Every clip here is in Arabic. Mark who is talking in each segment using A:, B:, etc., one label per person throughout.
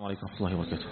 A: وعليكم ورحمة الله وبركاته.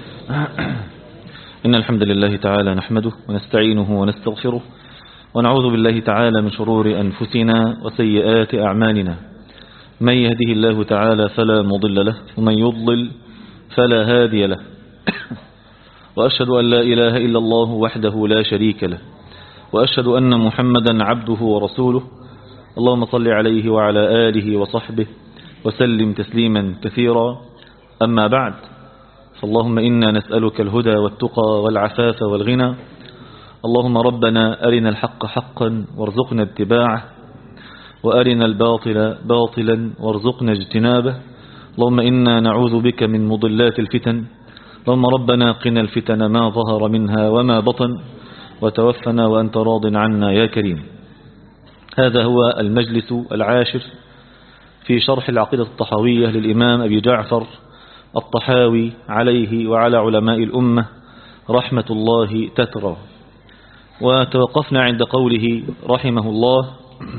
A: إن الحمد لله تعالى نحمده ونستعينه ونستغفره ونعوذ بالله تعالى من شرور أنفسنا وسيئات أعمالنا. من يهده الله تعالى فلا مضل له ومن يضلل فلا هادي له. وأشهد أن لا إله إلا الله وحده لا شريك له، وأشهد أن محمدا عبده ورسوله. اللهم صل عليه وعلى آله وصحبه وسلم تسليما كثيرا. أما بعد، فاللهم إنا نسألك الهدى والتقى والعفاف والغنى. اللهم ربنا أرنا الحق حقا وارزقنا اتباعه، وأرنا الباطل باطلا وارزقنا اجتنابه. اللهم إنا نعوذ بك من مضلات الفتن. اللهم ربنا قنا الفتن ما ظهر منها وما بطن، وتوفنا وأنت راض عنا يا كريم. هذا هو المجلس العاشر في شرح العقيدة الطحاوية للإمام أبي جعفر الطحاوي عليه وعلى علماء الأمة رحمة الله تترى. وتوقفنا عند قوله رحمه الله: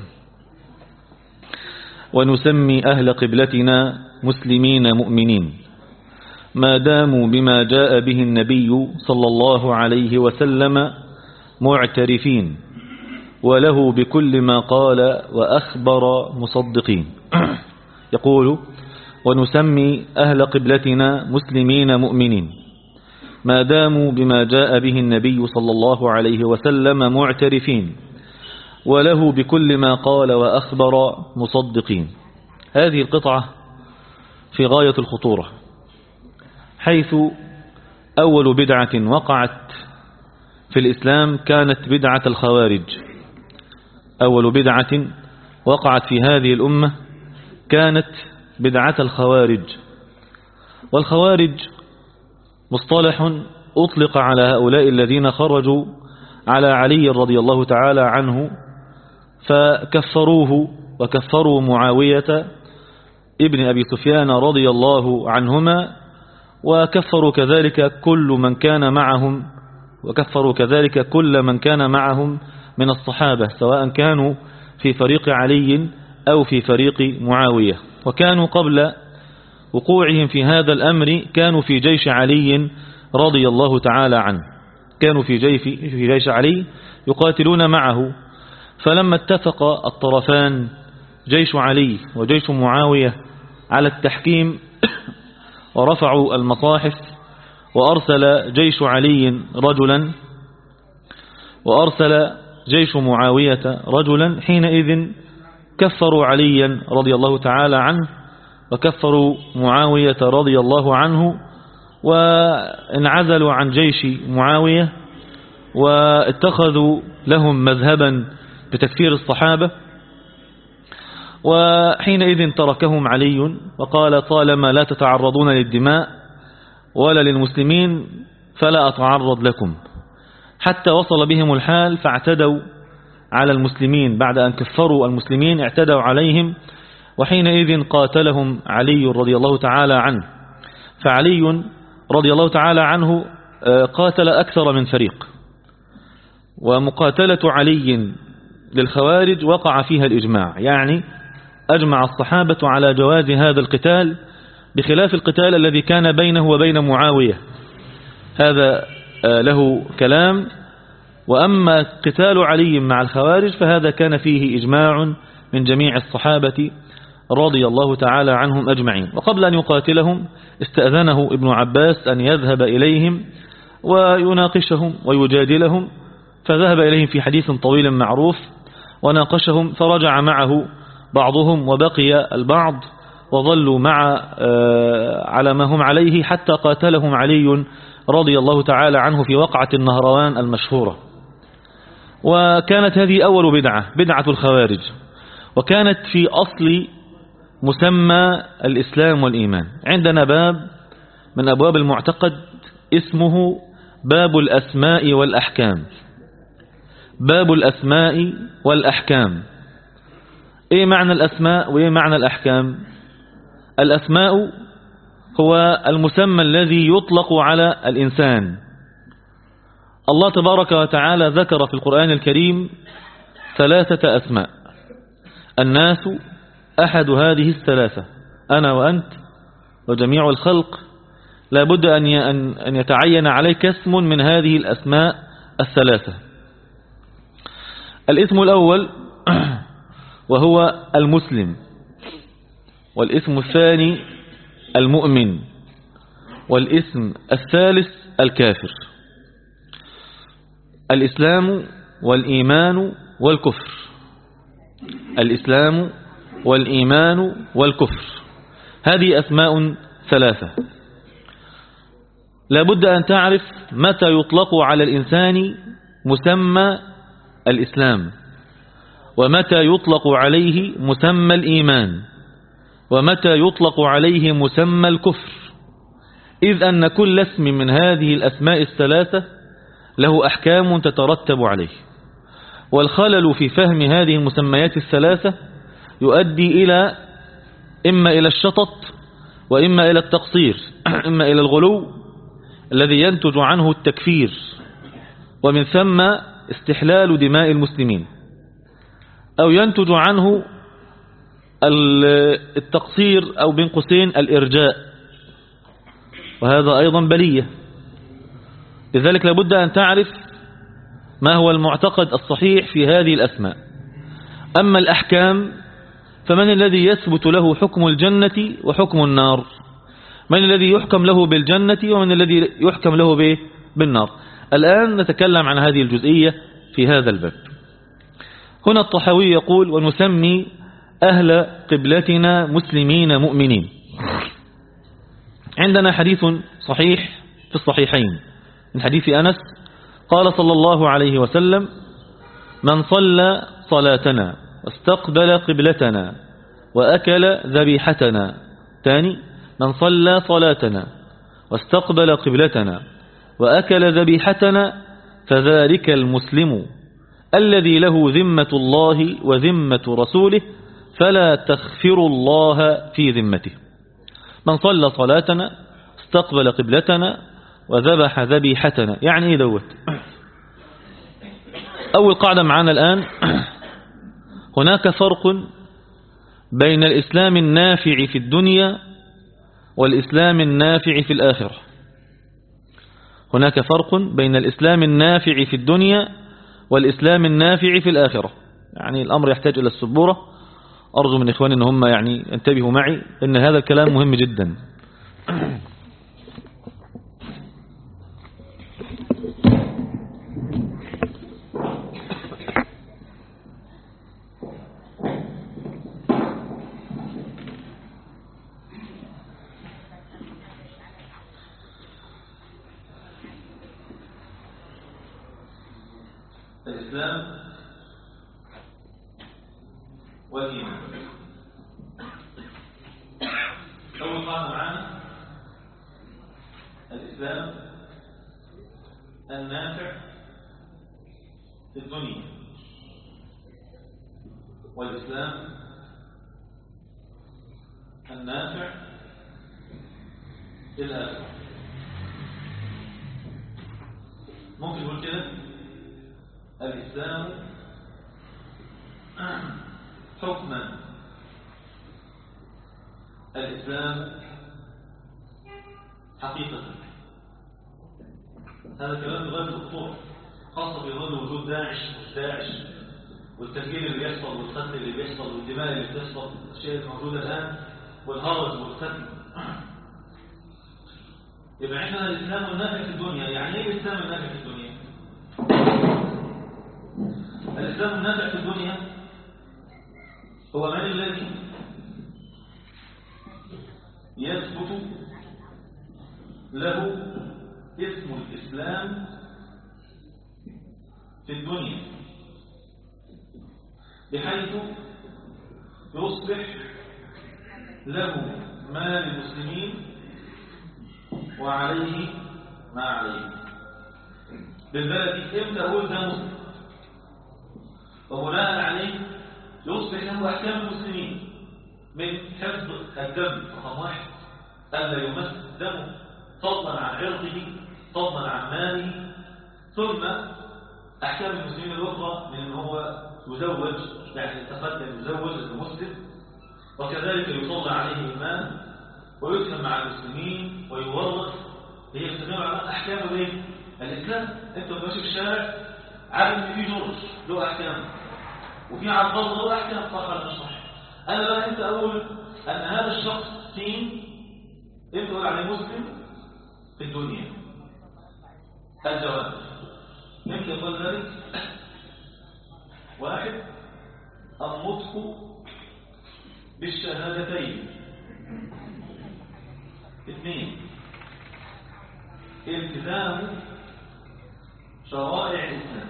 A: ونسمي أهل قبلتنا مسلمين مؤمنين ما داموا بما جاء به النبي صلى الله عليه وسلم معترفين، وله بكل ما قال وأخبر مصدقين. يقول: ونسمي أهل قبلتنا مسلمين مؤمنين ما داموا بما جاء به النبي صلى الله عليه وسلم معترفين، وله بكل ما قال وأخبر مصدقين. هذه القطعة في غاية الخطورة، حيث أول بدعة وقعت في الإسلام كانت بدعة الخوارج. أول بدعة وقعت في هذه الأمة كانت بدعة الخوارج. والخوارج مصطلح أطلق على هؤلاء الذين خرجوا على علي رضي الله تعالى عنه فكفروه وكفروا معاوية ابن أبي سفيان رضي الله عنهما، وكفروا كذلك كل من كان معهم، وكفروا كذلك كل من كان معهم من الصحابة، سواء كانوا في فريق علي أو في فريق معاوية. وكانوا قبل وقوعهم في هذا الأمر كانوا في جيش علي رضي الله تعالى عنه، كانوا في جيش علي يقاتلون معه. فلما اتفق الطرفان جيش علي وجيش معاوية على التحكيم ورفعوا المصاحف، وأرسل جيش علي رجلا وأرسل جيش معاوية رجلا، حينئذ كفروا عليا رضي الله تعالى عنه وكفروا معاوية رضي الله عنه، وانعزلوا عن جيش معاوية واتخذوا لهم مذهبا بتكفير الصحابة. وحينئذ تركهم علي وقال: طالما لا تتعرضون للدماء ولا للمسلمين فلا أتعرض لكم، حتى وصل بهم الحال فاعتدوا على المسلمين. بعد أن كفروا المسلمين اعتدوا عليهم، وحينئذ قاتلهم علي رضي الله تعالى عنه. فعلي رضي الله تعالى عنه قاتل أكثر من فريق، ومقاتلة علي للخوارج وقع فيها الإجماع، يعني أجمع الصحابة على جواز هذا القتال، بخلاف القتال الذي كان بينه وبين معاوية، هذا له كلام. وأما قتال علي مع الخوارج فهذا كان فيه إجماع من جميع الصحابة رضي الله تعالى عنهم أجمعين. وقبل أن يقاتلهم استأذنه ابن عباس أن يذهب إليهم ويناقشهم ويجادلهم، فذهب إليهم في حديث طويل معروف وناقشهم، فرجع معه بعضهم وبقي البعض، وظلوا على ما هم عليه حتى قاتلهم علي رضي الله تعالى عنه في وقعة النهروان المشهورة. وكانت هذه أول بدعة الخوارج، وكانت في أصل مسمى الإسلام والإيمان. عندنا باب من أبواب المعتقد اسمه باب الأسماء والأحكام. باب الأسماء والأحكام، إيه معنى الأسماء وإيه معنى الأحكام؟ الأسماء هو المسمى الذي يطلق على الإنسان. الله تبارك وتعالى ذكر في القرآن الكريم 3 أسماء: الناس أحد هذه 3، أنا وأنت وجميع الخلق لا بد أن يتعين عليك اسم من هذه الأسماء الثلاثة. الاسم الأول وهو المسلم، والاسم الثاني المؤمن، والاسم الثالث الكافر. الإسلام والإيمان والكفر، الإسلام والإيمان والكفر، هذه أسماء ثلاثة. لا بد أن تعرف متى يطلق على الإنسان مسمى الإسلام، ومتى يطلق عليه مسمى الإيمان، ومتى يطلق عليه مسمى الكفر، إذ أن كل اسم من هذه الأسماء الثلاثة له أحكام تترتب عليه، والخلل في فهم هذه المسميات الثلاثة يؤدي إما إلى الشطط، وإما إلى التقصير، إما إلى الغلو الذي ينتج عنه التكفير، ومن ثم استحلال دماء المسلمين، أو ينتج عنه التقصير أو بين قوسين الإرجاء، وهذا أيضا بلية. لذلك لابد أن تعرف ما هو المعتقد الصحيح في هذه الأسماء. أما الأحكام فمن الذي يثبت له حكم الجنة وحكم النار؟ من الذي يحكم له بالجنة ومن الذي يحكم له بالنار؟ الآن نتكلم عن هذه الجزئية في هذا الباب. هنا الطحاوي يقول: ونسمي أهل قبلتنا مسلمين مؤمنين. عندنا حديث صحيح في الصحيحين من حديث أنس قال صلى الله عليه وسلم: من صلى صلاتنا واستقبل قبلتنا وأكل ذبيحتنا. تاني: من صلى صلاتنا واستقبل قبلتنا وأكل ذبيحتنا فذلك المسلم الذي له ذمة الله وذمة رسوله فلا تخفر الله في ذمته. من صلى صلاتنا استقبل قبلتنا وذبح ذبيحتنا. يعني ايه دوت؟ أول قاعدة معنا الآن: هناك فرق بين الإسلام النافع في الدنيا والإسلام النافع في الآخرة. هناك فرق بين الإسلام النافع في الدنيا والإسلام النافع في الآخرة. يعني الأمر يحتاج إلى السبورة. أرجو من إخواني أن هم يعني انتبهوا معي إن هذا الكلام مهم جدا. الإسلام والإيمان. أول قاعدة معنا: الإسلام النافع في الدنيا والإسلام النافع في الآخرة. ممكن نقول كده: الإسلام حكما، الإسلام حقيقة. هذا الكلام بغاية الخطورة، خاصة في ظل وجود داعش والتفجير اللي بيحصل والقتل اللي بيحصل والدماء اللي بتحصل، الأشياء الموجودة الآن والهرج والقتل. يبقى عندنا الإسلام النافع في الدنيا. يعني ايه الإسلام النافع في الدنيا؟ الإسلام النافع في الدنيا هو من الذي يثبت له اسم الإسلام في الدنيا، بحيث يصبح له ما للمسلمين وعليه ما عليه. بالبلد امتى أقول ده مسلم؟ وبناء عليه يصبح له أحكام المسلمين من حفظ الدم رقم 1، ألا يمس دمه، فضلا عن عرضه، فضلا عن ماله، ثم أحكام المسلمين الأخرى من أن هو يزوج، يعني يتقدم يزوج المسلم، وكذلك يصلى عليه الإمام ويدفن مع المسلمين ويورث أحكام الايه؟ الإسلام. أنت ماشي في الشارع عارف إن في جورج له أحكام وفي عبد له أحكام، صح ولا مش صح؟ أنا بقى أنت أقول أن هذا الشخص سين أنت تقول عليه مسلم في الدنيا. الجواب أنت يقول ذلك: واحد، النطق بالشهادتين. اثنين، التزام شرائع الإسلام.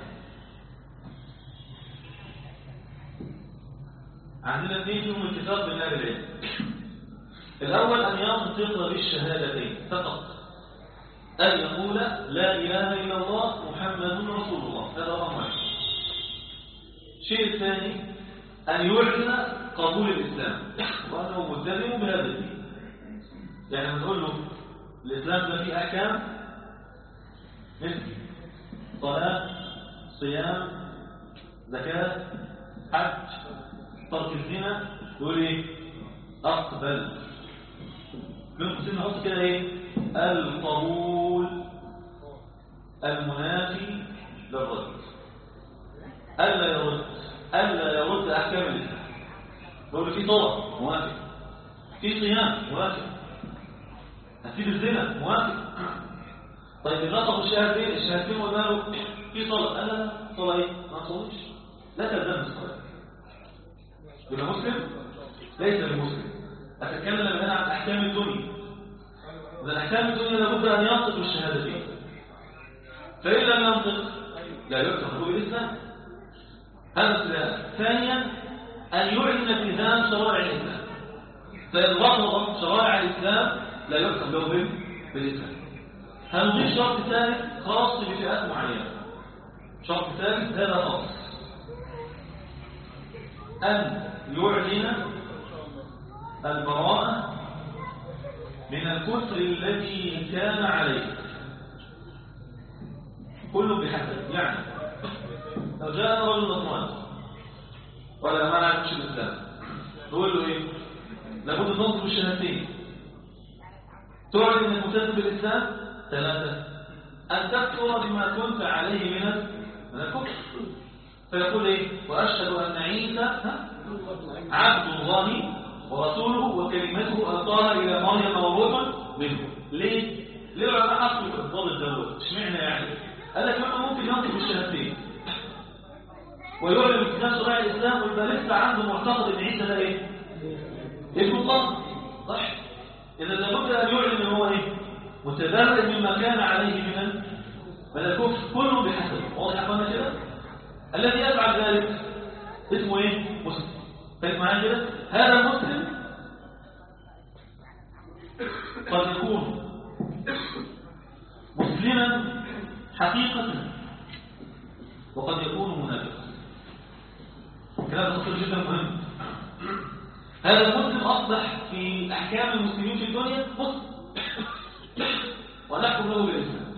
A: عندنا اثنين فيهم اتفاق بين أهل العلم. الأول أن ينطق بالشهادتين فقط، أن يقول لا إله إلا الله محمد رسول الله، هذا رقم واحد. الشيء الثاني أن يعلن قبول الإسلام وأنه ملتزم بهذا الدين. يعني نقول له الإسلام ده فيه أحكام مثل صلاة، صيام، زكاة، حج، ترك الزنا، يقول ايه؟ أقبل. ممكن نحط كده ايه؟ القبول المنافي للرد، ألا يرد أحكام الإسلام. نقول في صلاة موافق، في صيام موافق، هتسيب الزنا موافق. طيب نطق الشهادتين وقلنا له في صلاة، لا صلاة ايه؟ ما تصليش، لا تلزم الصلاة. يبقى مسلم؟ ليس بمسلم. أتكلم الآن عن أحكام الدنيا. إذا أحكام الدنيا لابد أن ينطق الشهادتين، فإن لم ينطق لا يعتقد بالإسلام. هذا السؤال. ثانيا أن يعلن التزام شرائع الإسلام، فإن رفض شرائع الإسلام لا يعتقد له بالإسلام. هنضيف شرط ثالث خاص بفئات معينة. شرط ثالث هذا خاص، أن يعلن البراءة من الكفر الذي كان عليه، كله بحسب. يعني لو جاء رجل نصراني ولا ما نعرفش الإسلام، نقول له إيه؟ لابد تنطق بالشهادتين، تعلن أنك ملتزم بالإسلام. ثلاثة، أن تكفر بما كنت عليه من الكفر، فيقول إيه؟ وأشهد أن عيسى عبد الله ورسوله وكلمته ألقاها إلى مريم وروح منه. ليه؟ ليه العلماء حطوا الضابط دوت؟ اشمعنى يعني؟ قال لك انه ممكن ينطق بالشهادتين ويعلن التزام شرائع الإسلام ويبقى لسه عنده معتقد ان عيسى ده ايه؟ ابن الله، صح؟ إذا لابد أن يعلن ان هو ايه؟ متبرئ مما كان عليه من الكفر، كله بحسب. واضح يا اخوانا كده؟ الذي يفعل ذلك اسمه ايه؟ مسلم. فاهم معايا كده؟ هذا مسلم قد يكون مسلما حقيقة وقد يكون منافقا. كلام خطير جدا مهم. هذا المسلم أصبح في أحكام المسلمين في الدنيا مسلم ونحكم له بالإسلام،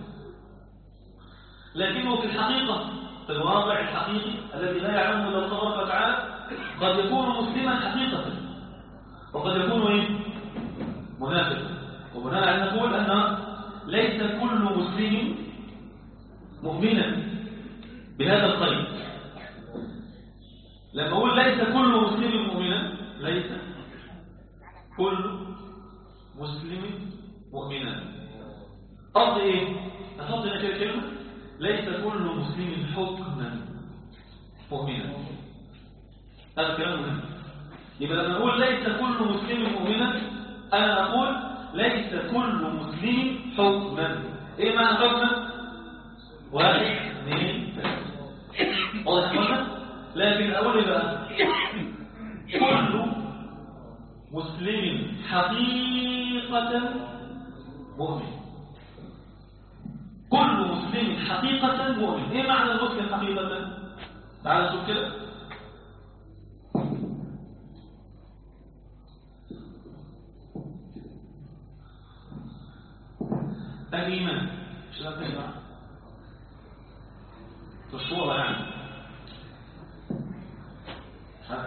A: لكنه في الحقيقة في الواقع الحقيقي الذي لا يعلمه إلا الله تبارك وتعالى قد يكون مسلما حقيقة وقد يكون ايه؟ منافقا. وبناء على نقول أن ليس كل مسلم مؤمنا بهذا القيد. لما أقول ليس كل مسلم مؤمنا، ليس كل مسلم مؤمنا، قصد ايه؟ أحط هنا كده كلمة ليس كل مسلم حكما مؤمنا. هذا كلام مهم. يبقى لما نقول ليس كل مسلم مؤمنا، أنا أقول ليس كل مسلم حكما. إيه معنى حكما؟ واحد اثنين ثلاثة. واضح حكما؟ لكن أقول إيه بقى؟ كل مسلم حقيقة مؤمن. كل مسلم حقيقة مؤمن. إيه معنى المسلم حقيقة؟ تعالوا نشوف كده. الإيمان مش لازم تسمع مشهورة يعني عارف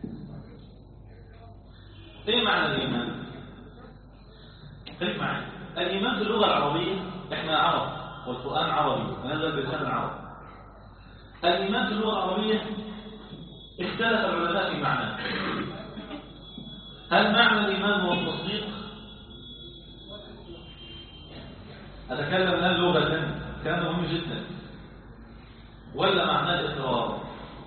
A: ايه معنى الإيمان؟ خليك معي. الإيمان في اللغة العربية، إحنا عرب والقرآن عربي ونزل بلسان العرب. الإيمان في اللغة العربية اختلف العلماء في معناه. هل معنى الإيمان هو التصديق؟ أتكلم الآن لغة كان مهم جدا، ولا معناه الإقرار؟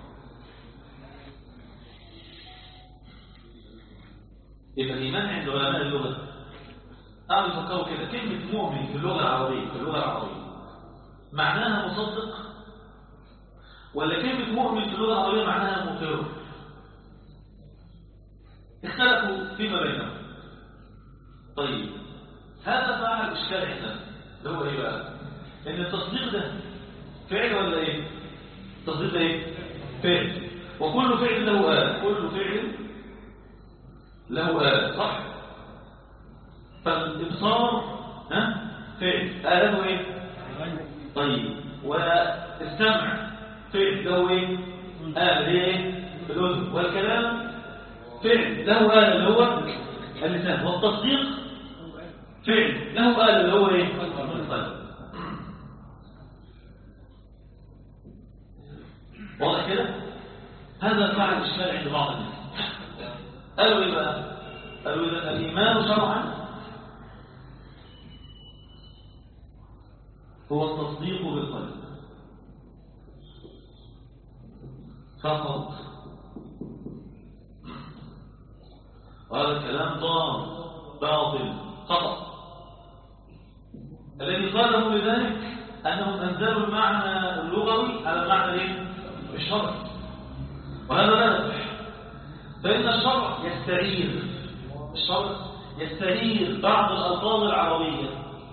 A: يبقى الإيمان عند علماء اللغة قالوا يفكروا كده، كلمة مؤمن في اللغة العربية معناها مصدق، ولا كلمة مؤمن في اللغة العربية معناها مقر؟ اختلفوا فيما بينهم. طيب هذا فعل إشكال عندنا اللي هو إيه بقى؟ إن التصديق ده فعل ولا إيه؟ التصديق ده إيه؟ فعل، وكل فعل له آلة، كل فعل له آلة، صح؟ فالإبصار فعل آلته إيه؟ طيب والسمع فعل له إيه؟ آلة هي إيه؟ الأذن. والكلام فعل له آلة اللي هو اللسان. والتصديق فعل له آلة اللي هو إيه؟ القلب. واضح كده؟ هذا فعل إشكال عند بعض الناس. قالوا إيه بقى؟ قالوا إذا الإيمان شرعا هو التصديق بالقلب فقط. وهذا الكلام باطل خطأ. الذي قاله لذلك أنهم أنزلوا المعنى اللغوي على المعنى الايه؟ الشرعي، وهذا لا يصح. فإن الشرع يستعير بعض الألفاظ العربية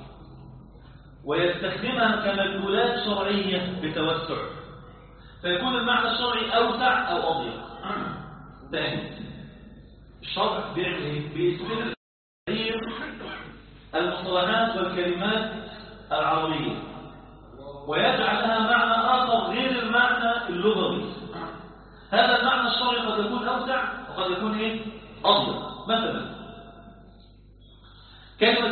A: ويستخدمها كمدلولات شرعية بتوسع، فيكون المعنى الشرعي أوسع أو أضيق. ثاني، الشرع بيعمل ايه؟ بيستخدم المصطلحات والكلمات العربية ويجعل لها معنى آخر غير المعنى اللغوي. هذا المعنى الشرعي قد يكون أوسع وقد يكون ايه؟ أضيق. مثلا كلمة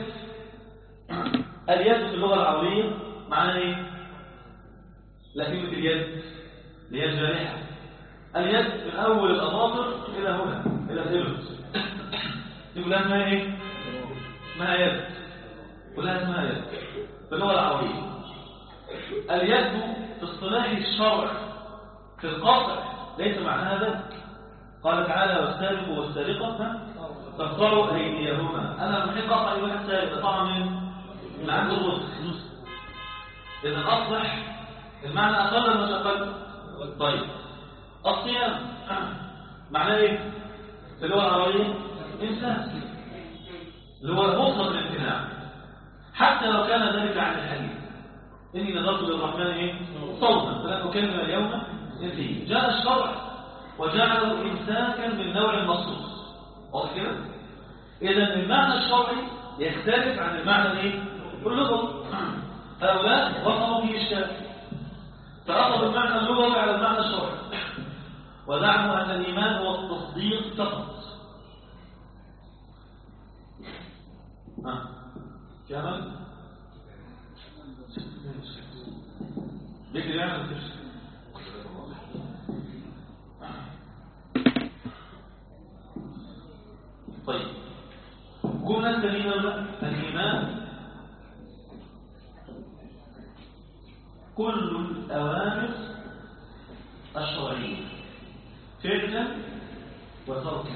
A: اليد في اللغة العربية معناها ايه؟ لا، كلمة اليد هي الجارحة. اليد من أول الأظافر إلى هنا إلى الإبط، يقول لها اسمها ايه؟ اسمها يد، كلها اسمها يد في اللغة العربية. اليد في اصطلاح الشرع في القطع ليس معناها ذلك. قال تعالى والسارق والسارقة تقطعوا أيديهما. أنا لما أحب أقطع أي واحد سارق طبعا من عنده الرزق. إذا أصبح المعنى أقل ولا مش أقل؟ طيب الصيام معناه إيه؟ في اللغة العربية إمساك، اللي هو مطلق الامتناع حتى لو كان ذلك عن الحديث. إني نظرت للرحمن إيه؟ صوما فلن أكلم اليوم إنسيا. جاء الشرع وجعله إمساكا من نوع مخصوص. واضح كده؟ إذا المعنى الشرعي يختلف عن المعنى الإيه؟ اللغوي. هؤلاء وصلوا فيه إشكال، فأخذوا المعنى اللغوي على المعنى الشرعي وزعموا أن الإيمان هو التصديق فقط. كمان بيجري يعمل تفسير. طيب جملة ثانية، الإيمان كل الأوامر الشرعية فعلا وتركا.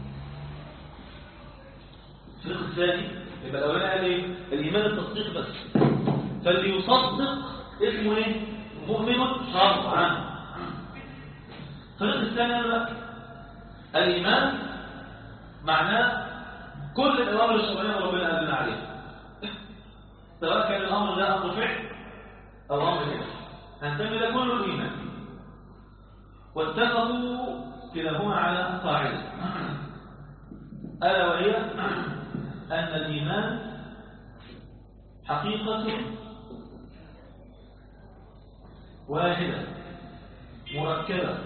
A: الفريق الثاني يبقى الأولاني قال ايه؟ الإيمان التصديق بس، فاللي يصدق اسمه ايه؟ مؤمن شرعا. الفريق الثاني قال لا، الإيمان معناه كل الأوامر الشرعية ربنا أذن عليها، سواء كان الأمر ده أمر فعل أو أمر فعل، هنسمي ده كله الإيمان. واتفقوا كلاهما على قاعدة ألا وهي أن الإيمان حقيقة واحدة مركبة،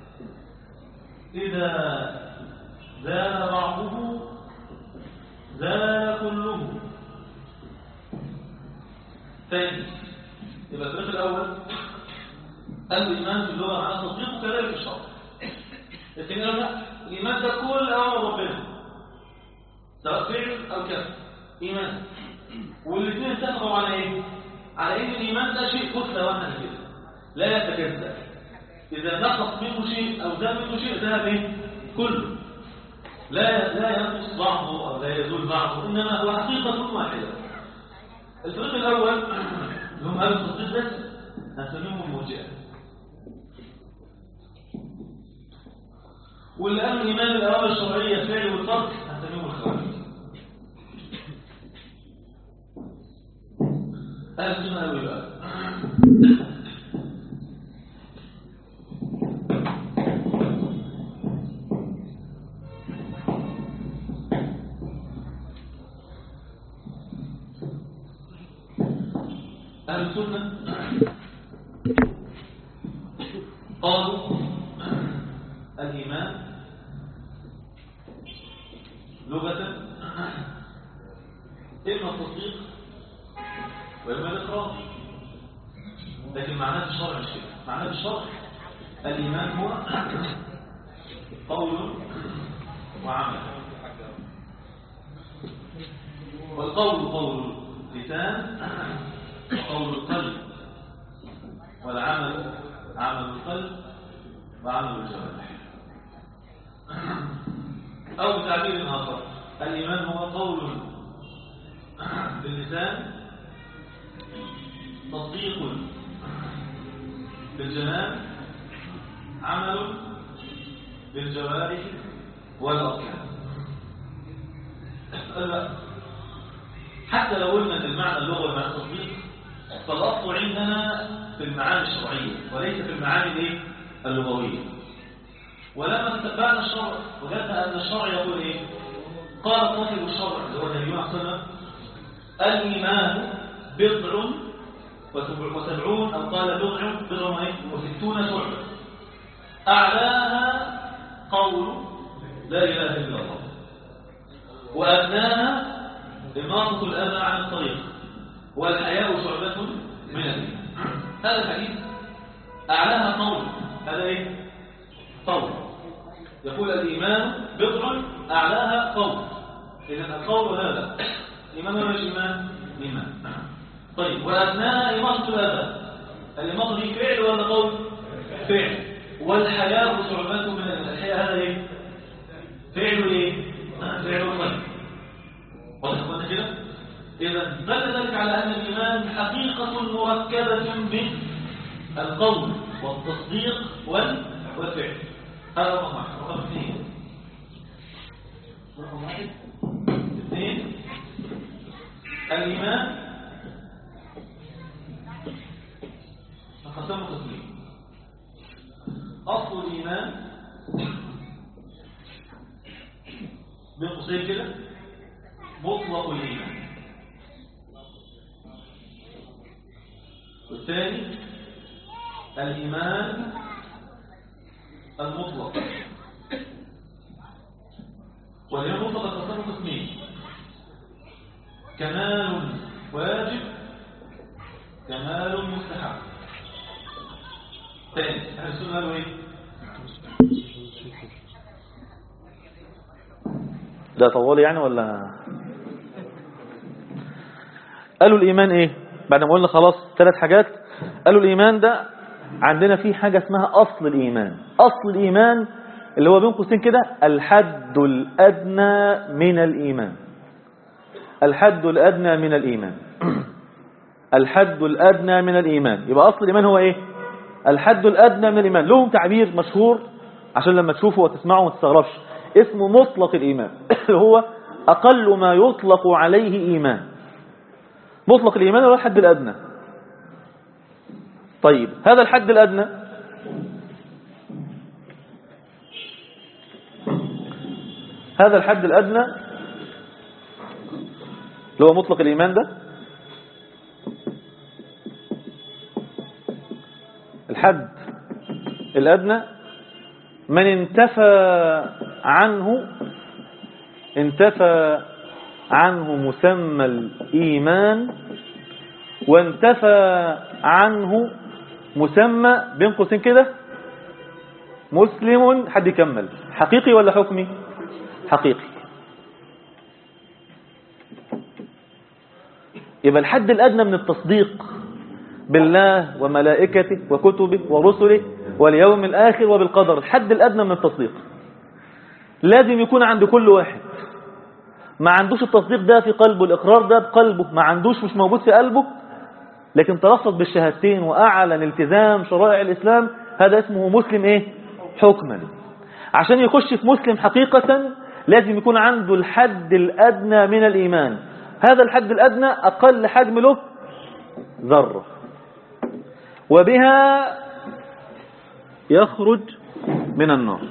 A: إذا زال بعضه زال كله، ثاني يبقى الفريق الأول الإيمان في اللغة معناه تصديق كذلك في الشرع. الثاني لا، الإيمان ده كل أمر ربنا سواء فعل أو كذب إيمان. والاثنين اتفقوا على إيه؟ على إن الإيمان ده شيء كتلة واحدة كده لا يتجزأ، إذا نقص منه شيء أو زاد منه شيء ذهب إيه؟ كله، لا ينقص بعضه أو لا يزول بعضه، إنما هو حقيقة واحدة. الفريق الأول اللي هم أهل التصديق بس هنسميهم المرجئة، واللي قالوا الإيمان بالأوامر الشرعية فعل والترك هنسميهم الخوارج. أهل السنة قالوا إيه بقى؟ أهل السنة قالوا الإيمان لغة إما التصديق وإما الإقرار، لكن معناه الشرع مش كده. معناه الشرع الإيمان هو قول وعمل، والقول قول اللسان وقول القلب، والعمل عمل القلب وعمل الجوارح. أو بتعبير آخر الإيمان هو قول باللسان، تصديق بالجنان، عمل بالجوارح والأركان. حتى لو قلنا ان المعنى اللغوي والمعنى التصديق فالأصل عندنا في المعاني الشرعية وليس في المعاني اللغوية. ولما تتبعنا الشرع وجدنا أن الشرع يقول إيه؟ قال صاحب الشرع اللي هو النبي عليه الصلاة والسلام الإيمان بضع وسبعون، أو قال بضع وستون شعبة، أعلاها قول لا إله إلا الله، وأدناها إماطة الأذى عن الطريق، والحياء شعبة من الإيمان. هذا الحديث أعلاها قول، هذا إيه؟ قول. يقول الإيمان بضع أعلاها قول، إذن القول هذا الإيمان ولا مش إيمان؟ إيمان. طيب وأدناها إماطة الأذى، الإماطة دي فعل ولا قول؟ فعل. والحياء شعبة من الإيمان، الحياء هذا إيه؟ فعل إيه؟ فعل القلب. واضح قلنا كده؟ إذا دل ذلك على أن الإيمان حقيقة مركبة من القول والتصديق والفعل. هذا رقم واحد. رقم اثنين، الإيمان نقسمه قسمين. أصل الإيمان بين قوسين كده مطلق الإيمان، والثاني الإيمان المطلق. والإيمان المطلق قسمه قسمين: كمال واجب، كمال مستحب. ثاني أهل السنة قالوا إيه؟
B: ده طوال يعني ولا؟ قالوا الإيمان إيه؟ بعد ما قلنا خلاص 3 حاجات، قالوا الإيمان ده عندنا فيه حاجة اسمها أصل الإيمان. أصل الإيمان اللي هو بين قوسين كده الحد الأدنى من الإيمان. الحد الأدنى من الإيمان. الحد الأدنى من الإيمان. يبقى أصل الإيمان هو إيه؟ الحد الأدنى من الإيمان. لهم تعبير مشهور عشان لما تشوفه وتسمعه ما تستغربش، اسمه مطلق الإيمان اللي هو أقل ما يطلق عليه إيمان. مطلق الإيمان هو الحد الأدنى. طيب هذا الحد الأدنى اللي هو مطلق الإيمان ده، الحد الأدنى من انتفى عنه مسمى الإيمان وانتفى عنه مسمى بين قوسين كده مسلم، حد يكمل، حقيقي ولا حكمي؟ حقيقي. يبقى الحد الأدنى من التصديق بالله وملائكته وكتبه ورسله واليوم الآخر وبالقدر، الحد الأدنى من التصديق لازم يكون عند كل واحد. ما عندوش التصديق ده في قلبه، الإقرار ده بقلبه، ما عندوش، مش موجود في قلبه، لكن تلفظ بالشهادتين وأعلن التزام شرائع الإسلام، هذا اسمه مسلم إيه؟ حكما. عشان يخش في مسلم حقيقة لازم يكون عنده الحد الأدنى من الإيمان. هذا الحد الأدنى أقل حجم له ذرة، وبها يخرج من النار،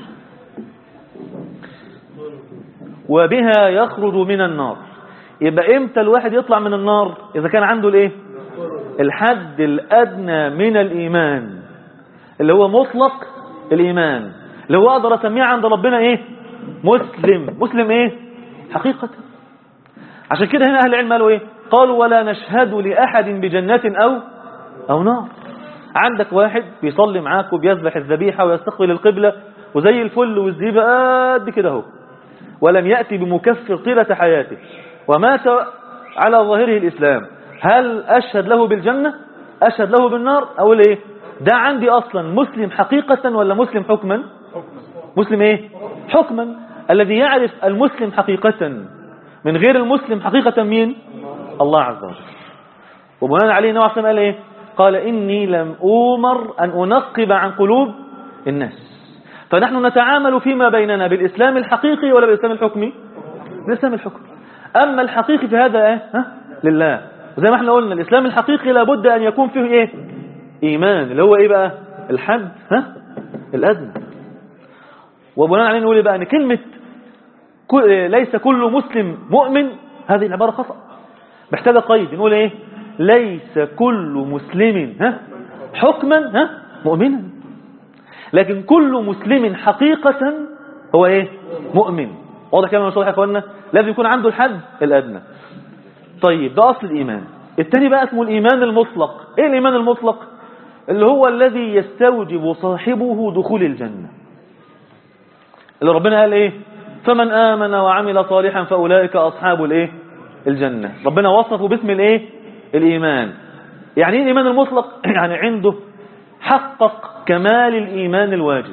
B: وبها يخرج من النار. يبقى امتى الواحد يطلع من النار؟ إذا كان عنده الايه؟ الحد الأدنى من الإيمان، اللي هو مطلق الإيمان، اللي هو أقدر أسميه عند ربنا ايه؟ مسلم. مسلم ايه؟ حقيقة. عشان كده هنا أهل العلم قالوا ايه؟ قالوا ولا نشهد لأحد بجنة أو نار. عندك واحد بيصلي معاك وبيذبح الذبيحة ويستقبل القبلة وزي الفل والزيبة قد كده اهو، ولم يأتي بمكفر طيلة حياته ومات على ظاهره الإسلام، هل أشهد له بالجنة؟ أشهد له بالنار؟ أقول إيه؟ ده عندي أصلا مسلم حقيقة ولا مسلم حكما؟ مسلم إيه؟ حكما. الذي يعرف المسلم حقيقة من غير المسلم حقيقة مين؟ الله عز وجل. وبناء عليه نوع عصام قال إيه؟ قال إني لم أؤمر أن أنقب عن قلوب الناس. فنحن نتعامل فيما بيننا بالإسلام الحقيقي ولا بالإسلام الحكمي؟ بالإسلام الحكمي. أما الحقيقي في هذا إيه؟ لله. وزي ما احنا قلنا الإسلام الحقيقي لابد أن يكون فيه إيه؟ إيمان، اللي هو إيه بقى؟ الحد الأدنى. وبناء عليه نقول بقى أن كلمة ليس كل مسلم مؤمن، هذه العبارة خطأ، محتاجة قيد. نقول إيه؟ ليس كل مسلم حكما مؤمنا، لكن كل مسلم حقيقة هو ايه؟ مؤمن. واضح كلام الرسول يا اخوانا؟ لازم يكون عنده الحد الادنى. طيب ده اصل الايمان. الثاني بقى اسمه الايمان المطلق. ايه الايمان المطلق؟ اللي هو الذي يستوجب صاحبه دخول الجنة، اللي ربنا قال ايه؟ فمن آمن وعمل صالحا فاولئك اصحاب الايه؟ الجنة. ربنا وصفه باسم الايه؟ الايمان. يعني ايه الايمان المطلق؟ يعني عنده حقق كمال الإيمان الواجب،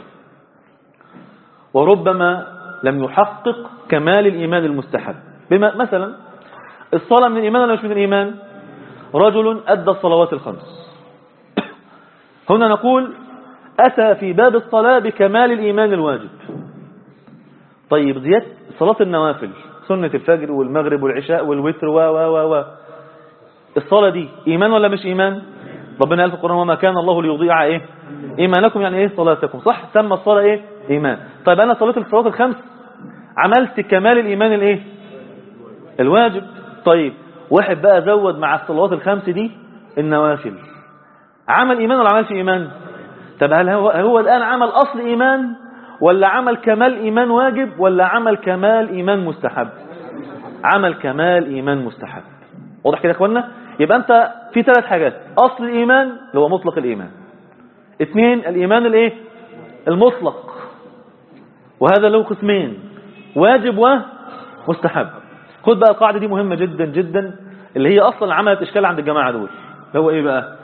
B: وربما لم يحقق كمال الإيمان المستحب. مثلا الصلاة من الإيمان ولا مش من الإيمان؟ رجل أدى الصلوات الخمس، هنا نقول أتى في باب الصلاة بكمال الإيمان الواجب. طيب زيادة صلاة النوافل، سنة الفجر والمغرب والعشاء والوتر و الصلاة دي إيمان ولا مش إيمان؟ ربنا قال في القرآن وما كان الله ليضيع ايه؟ ايمانكم، يعني ايه؟ صلاتكم، صح؟ سمى الصلاة ايه؟ ايمان. طيب انا صليت الصلوات الخمس، عملت كمال الايمان الايه؟ الواجب. طيب واحد بقى زود مع الصلوات الخمس دي النوافل، عمل ايمان ولا عملش ايمان؟ طب هل هو الان عمل اصل ايمان ولا عمل كمال ايمان واجب ولا عمل كمال ايمان مستحب؟ عمل كمال ايمان مستحب. واضح كده يا اخوانا؟ يبقى انت في ثلاث حاجات: اصل الايمان اللي هو مطلق الايمان، اثنين الايمان الايه؟ المطلق، وهذا له قسمين: واجب ومستحب. خد بقى القاعده دي مهمه جدا جدا، اللي هي اصلا عملت اشكال عند الجماعه دول، اللي هو ايه بقى؟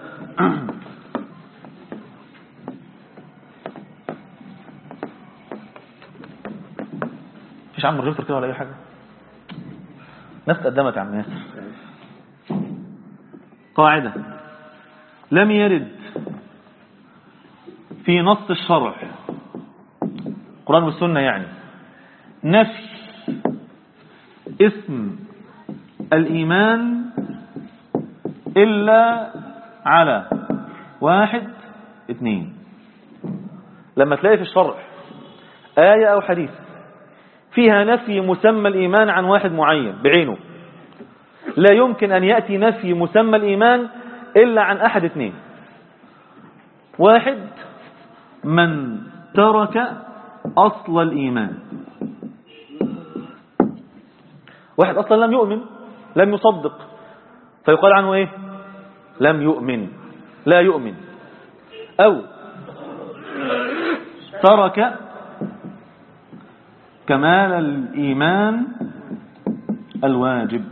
B: مفيش عم غير كده ولا اي حاجه؟ ناس قدمت يا عم ياسر. قاعدة: لم يرد في نص الشرع القرآن والسنة يعني نفي اسم الإيمان إلا على واحد اثنين. لما تلاقي في الشرع آية أو حديث فيها نفي مسمى الإيمان عن واحد معين بعينه، لا يمكن أن يأتي نفي مسمى الإيمان إلا عن أحد اثنين: واحد من ترك أصل الإيمان، واحد أصلا لم يؤمن لم يصدق، فيقال عنه إيه؟ لم يؤمن، لا يؤمن، أو ترك كمال الإيمان الواجب.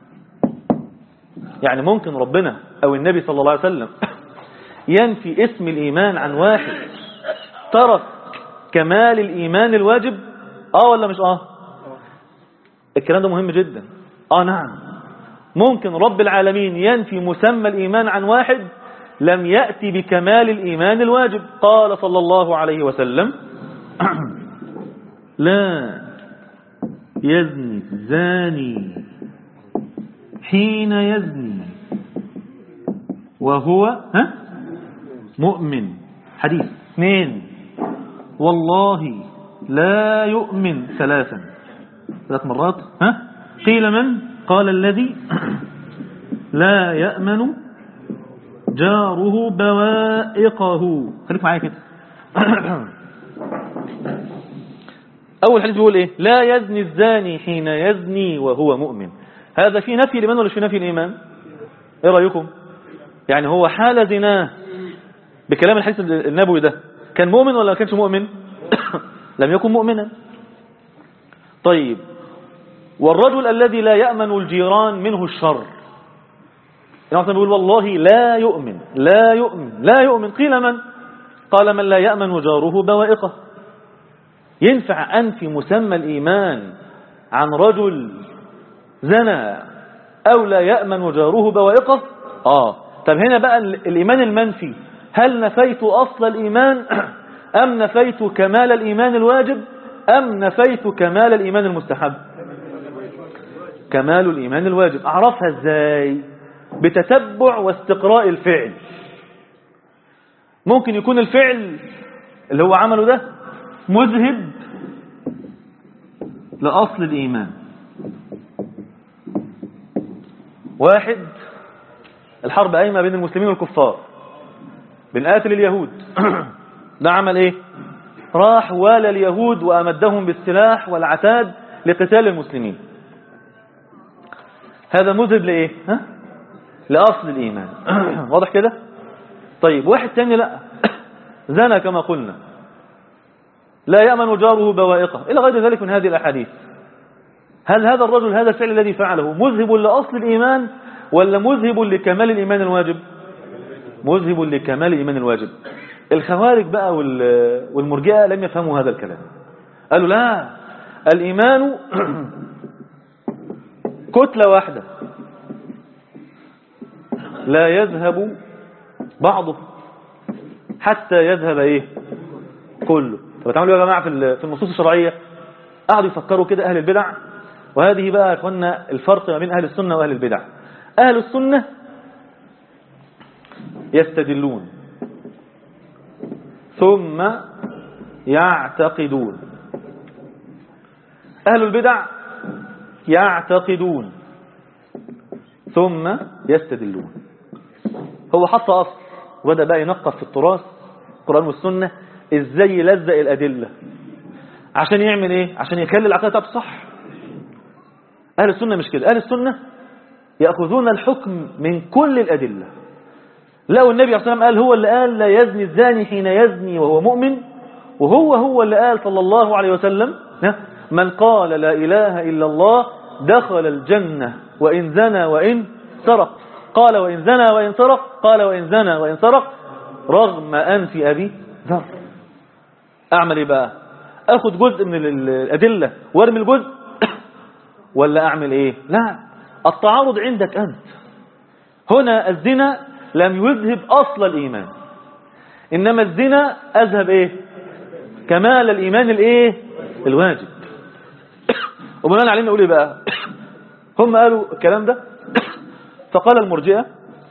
B: يعني ممكن ربنا أو النبي صلى الله عليه وسلم ينفي اسم الإيمان عن واحد ترك كمال الإيمان الواجب، ولا مش الكلام ده مهم جدا. نعم، ممكن رب العالمين ينفي مسمى الإيمان عن واحد لم يأتي بكمال الإيمان الواجب. قال صلى الله عليه وسلم لا يزني الزاني حين يزني وهو مؤمن. حديث 2 والله لا يؤمن 3 مرات. قيل من؟ قال الذي لا يأمن جاره بوائقه. خليك معايا كده. أول حديث بيقول إيه؟ لا يزني الزاني حين يزني وهو مؤمن. هذا في نفي الإيمان ولا في نفي الإيمان؟ إيه رأيكم؟ يعني هو حال زناه بكلام الحديث النبوي ده كان مؤمن ولا ما كانش مؤمن؟ لم يكن مؤمنا. طيب، والرجل الذي لا يأمن الجيران منه الشر، يعني بيقول والله لا يؤمن لا يؤمن لا يؤمن. قيل من؟ قال من لا يأمن جاره بوائقه. ينفع أنفي مسمى الإيمان عن رجل زنى أو لا يأمن جاره بوائقه؟ طب هنا بقى الإيمان المنفي، هل نفيت أصل الإيمان أم نفيت كمال الإيمان الواجب أم نفيت كمال الإيمان المستحب؟ كمال الإيمان الواجب. أعرفها إزاي؟ بتتبع واستقراء الفعل. ممكن يكون الفعل اللي هو عمله ده مذهب لأصل الإيمان. واحد، الحرب قايمة بين المسلمين والكفار، بنقاتل اليهود. ده عمل ايه؟ راح والى اليهود وأمدهم بالسلاح والعتاد لقتال المسلمين. هذا مذهب لإيه؟ لأصل الإيمان. واضح كده؟ طيب، واحد تاني لا، زنى كما قلنا، لا يأمن جاره بوائقه إلى غير ذلك من هذه الأحاديث. هل هذا الرجل هذا الفعل الذي فعله مذهب لأصل الإيمان ولا مذهب لكمال الإيمان الواجب؟ مذهب لكمال الإيمان الواجب. الخوارج بقى والمرجئة لم يفهموا هذا الكلام. قالوا لا، الإيمان كتلة واحدة لا يذهب بعضه حتى يذهب ايه؟ كله. طب تعملوا يا جماعة في النصوص الشرعية؟ قعدوا يفكروا كده أهل البدع. وهذه بقى يا اخوانا الفرق ما بين أهل السنة وأهل البدع. أهل السنة يستدلون ثم يعتقدون. أهل البدع يعتقدون ثم يستدلون. هو حط أصل وبدأ بقى ينقف في التراث القرآن والسنة ازاي يلزق الأدلة عشان يعمل ايه؟ عشان يخلي العقيدة بتاعته صح. أهل السنة مش كده. أهل السنة يأخذون الحكم من كل الأدلة. لو النبي عليه الصلاة والسلام قال، هو اللي قال لا يزني الزاني حين يزني وهو مؤمن، وهو اللي قال صلى الله عليه وسلم من قال لا إله إلا الله دخل الجنة وإن زنى وإن سرق. قال وإن زنى وإن سرق، قال وإن زنى وإن سرق رغم أنف أبي ذر. أعمل إيه بقى؟ أخذ جزء من الأدلة وارمي الجزء ولا أعمل إيه؟ لا، التعارض عندك أنت. هنا الزنا لم يذهب أصل الإيمان، إنما الزنا أذهب إيه؟ كمال الإيمان الإيه؟ الواجب. وبناء علينا نقول إيه بقى؟ هم قالوا الكلام ده فقال المرجئة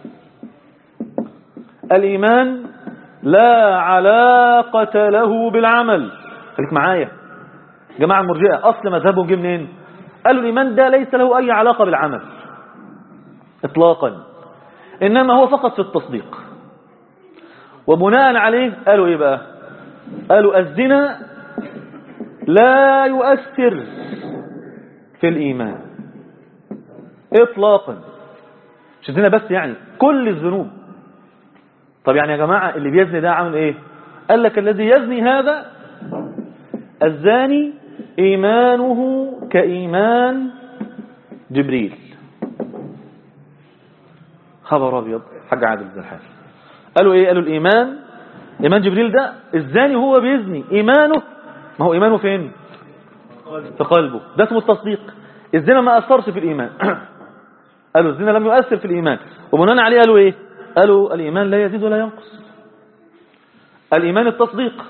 B: الإيمان لا علاقة له بالعمل. خليك معايا جماعة المرجئة، أصل مذهبهم جه منين؟ قالوا الإيمان ده ليس له أي علاقة بالعمل إطلاقا، إنما هو فقط في التصديق. وبناء عليه قالوا إيه بقى؟ قالوا الزنا لا يؤثر في الإيمان إطلاقا. مش الزنا بس، يعني كل الذنوب. طب يعني يا جماعة اللي بيزني ده عامل ايه؟ قال لك الذي يزني هذا الزاني إيمانه كإيمان جبريل. خبر أبيض، حاجة عادل بن الحارث. قالوا ايه؟ قالوا الإيمان إيمان جبريل ده الزاني هو بيزني إيمانه، ما هو إيمانه فين؟ في قلبه، ده اسمه التصديق. الزنا ما أثرش في الإيمان. قالوا الزنا لم يؤثر في الإيمان، وبناء عليه قالوا ايه؟ قالوا الإيمان لا يزيد ولا ينقص. الإيمان التصديق.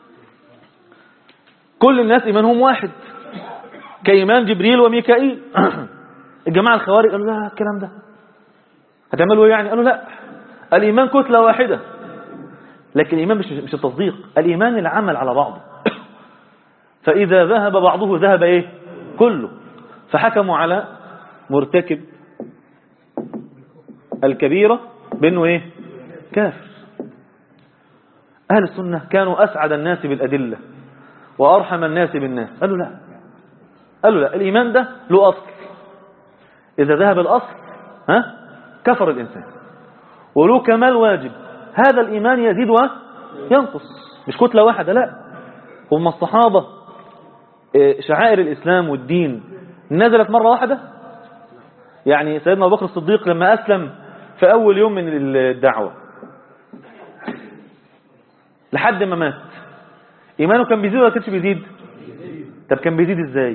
B: كل الناس إيمانهم واحد كإيمان جبريل وميكائيل. الجماعة الخوارج قالوا لا الكلام ده هتعملوا ايه يعني؟ قالوا لا، الإيمان كتلة واحدة. لكن الإيمان مش التصديق، الإيمان العمل على بعضه. فإذا ذهب بعضه ذهب ايه؟ كله. فحكموا على مرتكب الكبيرة بأنه ايه؟ كافر. أهل السنة كانوا أسعد الناس بالأدلة وأرحم الناس بالناس. قالوا لا، الإيمان ده له أصل، إذا ذهب الأصل كفر الإنسان، وله كمال واجب. هذا الإيمان يزيد وينقص، مش كتلة واحدة. لا، هم الصحابة شعائر الإسلام والدين نزلت مرة واحدة. يعني سيدنا أبو بكر الصديق لما أسلم في أول يوم من الدعوة لحد ما مات، إيمانه كان بيزيد ولا كانش بيزيد؟ طب كان بيزيد إزاي؟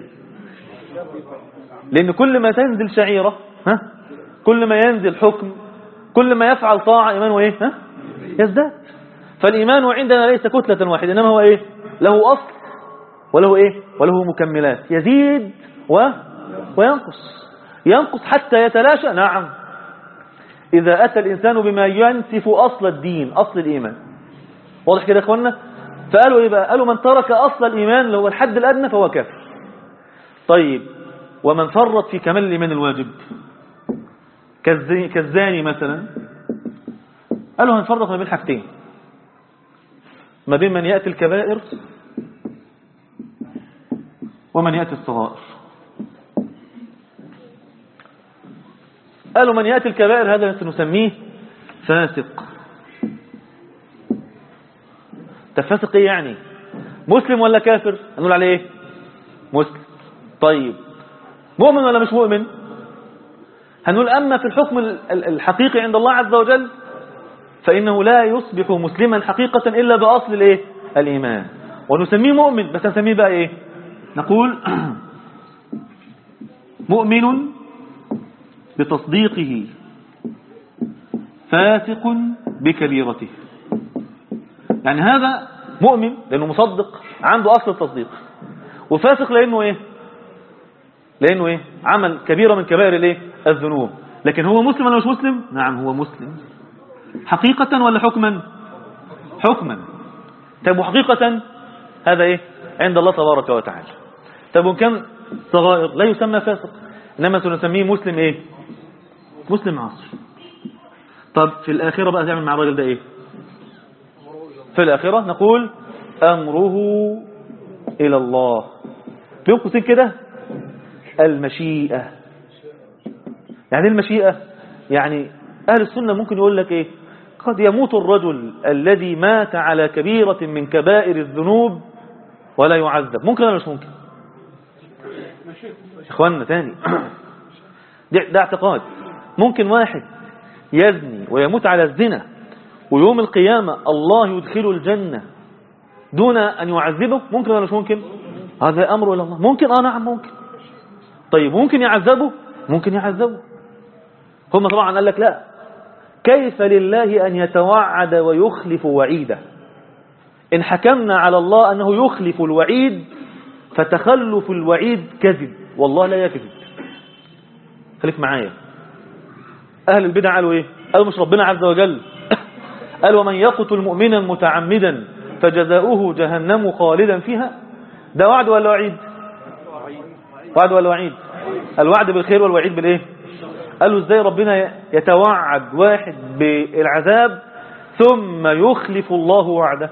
B: لأن كل ما تنزل شعيرة كل ما ينزل حكم، كل ما يفعل طاعة إيمانه ايه؟ يزداد. فالإيمان عندنا ليس كتلة واحدة، إنما هو ايه؟ له أصل وله ايه؟ وله مكملات، يزيد وينقص. ينقص حتى يتلاشى، نعم، إذا أتى الإنسان بما ينسف أصل الدين، أصل الإيمان. واضح كده يا اخوانا؟ فقالوا ايه بقى؟ قالوا من ترك أصل الإيمان اللي هو الحد الأدنى فهو كافر. طيب ومن فرط في كمال الإيمان الواجب كالزاني مثلا، قالوا هنفرق ما بين حاجتين، ما بين من يأتي الكبائر ومن يأتي الصغائر. قالوا من يأتي الكبائر هذا سنسميه فاسق. فاسق ايه يعني؟ مسلم ولا كافر؟ هنقول عليه ايه؟ مسلم. طيب مؤمن ولا مش مؤمن؟ هنقول أما في الحكم الحقيقي عند الله عز وجل فإنه لا يصبح مسلما حقيقة إلا بأصل الايه؟ الإيمان. ونسميه مؤمن، بس نسميه بقى ايه؟ نقول مؤمن بتصديقه فاسق بكبيرته. يعني هذا مؤمن لأنه مصدق عنده أصل التصديق، وفاسق لأنه ايه؟ لأنه ايه؟ عمل كبيرة من كبائر الايه؟ الذنوب. لكن هو مسلم ولا مش مسلم؟ نعم هو مسلم. حقيقة ولا حكما؟ حكما. طب وحقيقة هذا ايه؟ عند الله تبارك وتعالى. طب وإن كان صغائر لا يسمى فاسق، إنما سنسميه مسلم ايه؟ مسلم عصر. طب في الآخرة بقى تعمل مع الراجل ده ايه؟ في الآخرة نقول أمره إلى الله. بين قوسين كده المشيئة. يعني المشيئة يعني أهل السنة ممكن يقول لك إيه؟ قد يموت الرجل الذي مات على كبيرة من كبائر الذنوب ولا يعذب. ممكن ولا مش ممكن؟ إخواننا تاني ده اعتقاد. ممكن واحد يزني ويموت على الزنا ويوم القيامة الله يدخله الجنة دون أن يعذبه؟ ممكن ولا مش ممكن؟ هذا أمر إلى الله. ممكن؟ نعم ممكن. طيب ممكن يعذبه؟ ممكن يعذبه. هم طبعا قال لك لا، كيف لله أن يتوعد ويخلف وعيده؟ إن حكمنا على الله أنه يخلف الوعيد فتخلف الوعيد كذب، والله لا يكذب. خليك معايا. أهل البدع قالوا إيه؟ قالوا مش ربنا عز وجل قال ومن يقتل مؤمنا متعمدا فجزاؤه جهنم خالدا فيها؟ ده وعد ولا وعيد؟ وعد ولا وعيد؟ الوعد بالخير والوعيد بالايه؟ قالوا ازاي ربنا يتوعد واحد بالعذاب ثم يخلف الله وعده؟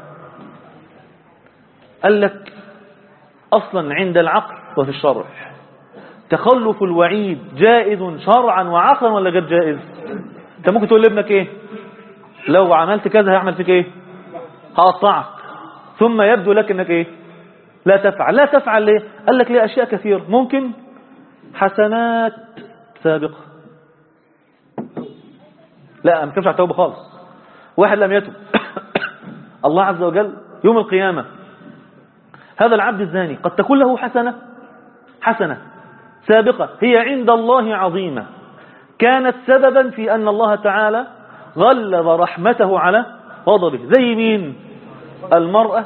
B: قال لك اصلا عند العقل وفي الشرع تخلف الوعيد جائز شرعا وعقلا ولا غير جائز؟ انت ممكن تقول لابنك ايه؟ لو عملت كذا هيعمل فيك ايه؟ هقطعك. ثم يبدو لك انك ايه؟ لا تفعل. لا تفعل ليه؟ قال لك ليه؟ اشياء كثير. ممكن حسنات سابقة. لا ما تنفع التوبة خالص. واحد لم يتب الله عز وجل يوم القيامة هذا العبد الزاني قد تكون له حسنة سابقة هي عند الله عظيمة، كانت سببا في أن الله تعالى غلظ رحمته على غضبه. زي مين؟ المرأة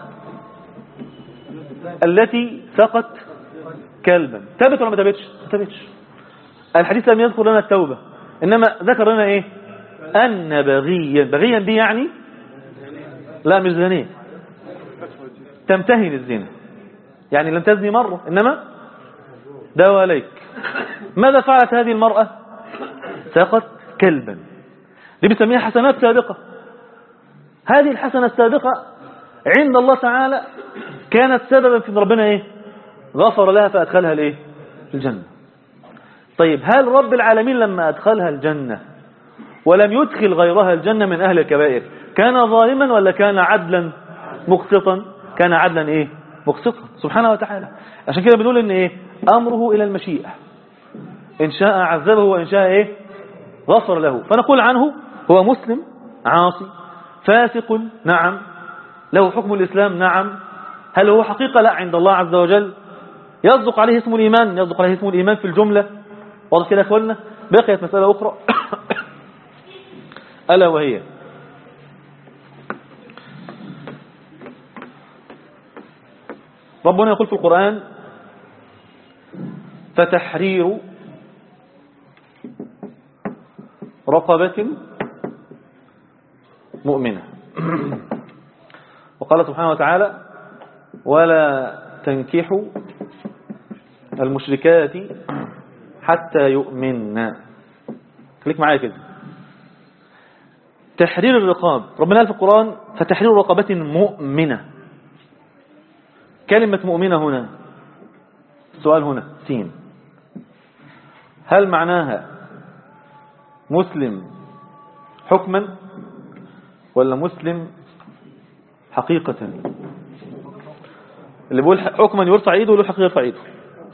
B: التي سقت كلبا. تابت ولا ما تابتش؟ ما تابتش. الحديث لم يذكر لنا التوبة، إنما ذكر لنا إيه؟ أن بغيا دي يعني لا مش زانية، تمتهن الزنا، يعني لم تزني مرة إنما دواليك. ماذا فعلت هذه المرأة؟ سقت كلبا. دي بنسميها حسنات سابقة. هذه الحسنة السابقة عند الله تعالى كانت سببا في ان ربنا ايه؟ غفر لها فأدخلها الايه؟ الجنة. طيب هل رب العالمين لما أدخلها الجنة ولم يدخل غيرها الجنة من أهل الكبائر كان ظالما ولا كان عدلا مقسطا؟ كان عدلا ايه؟ مقسطا سبحانه وتعالى. عشان كده بنقول ان ايه؟ أمره إلى المشيئة، إن شاء عذبه وإن شاء ايه؟ غفر له. فنقول عنه هو مسلم عاصي فاسق نعم، له حكم الإسلام نعم. هل هو حقيقة؟ لا، عند الله عز وجل يصدق عليه اسم الإيمان، يصدق عليه اسم الإيمان في الجملة. واضح كده يا أخوانا؟ بقيت مسألة أخرى ألا وهي ربنا يقول في القرآن فتحرير رقبة مؤمنة. وقال سبحانه وتعالى ولا تنكحوا المشركات حتى يؤمنن. خليك معايا كده. تحرير الرقاب ربنا قال في القرآن فتحرير رقبة مؤمنة. كلمة مؤمنة هنا السؤال هنا سين، هل معناها مسلم حكما ولا مسلم حقيقة؟ اللي بيقول حكما يرفع ايده واللي حقيقة يرفع ايده.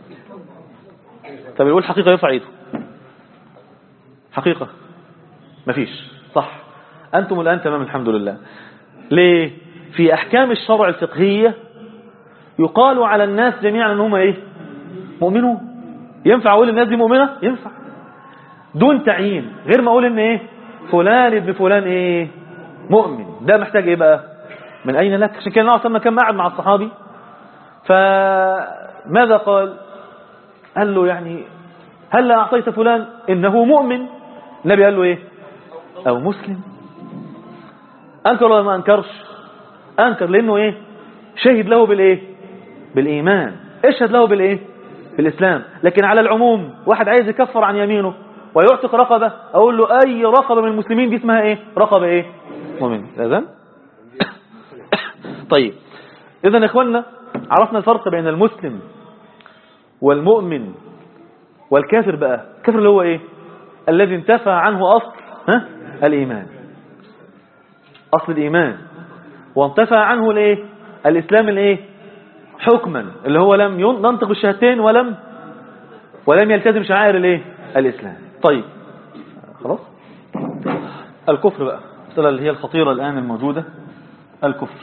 B: طب اللي يقول حقيقة يرفع ايده. حقيقة مفيش صح. أنتم الآن تمام الحمد لله. ليه؟ في أحكام الشرع الفقهية يقال على الناس جميعا أنهم إيه؟ مؤمنون. ينفع أقول الناس دي مؤمنة؟ ينفع دون تعيين، غير ما أقول إن إيه؟ فلان ابن فلان إيه؟ مؤمن. ده محتاج إيه بقى؟ من أين لك؟ عشان كده نعم كان قاعد مع الصحابي فماذا قال؟ قال له يعني هل أعطيت فلان إنه مؤمن؟ النبي قال له إيه؟ أو مسلم. أنكر ولا ما أنكرش؟ أنكر لأنه إيه؟ شهد له بالإيه؟ بالإيمان. اشهد له بالإيه؟ بالإسلام. لكن على العموم واحد عايز يكفر عن يمينه ويعتق رقبة، أقول له أي رقبة من المسلمين دي اسمها إيه؟ رقبة إيه؟ مؤمن. لازم طيب إذن يا إخوانا عرفنا الفرق بين المسلم والمؤمن والكافر. بقى الكافر اللي هو إيه؟ الذي انتفى عنه أصل الإيمان، أصل الإيمان، وانتفى عنه الإيه؟ الإسلام الإيه؟ حكما، اللي هو لم ينطق الشهادتين ولم يلتزم شعائر الإيه؟ الإسلام. طيب خلاص. الكفر بقى المسألة اللي هي الخطيرة الآن الموجودة. الكفر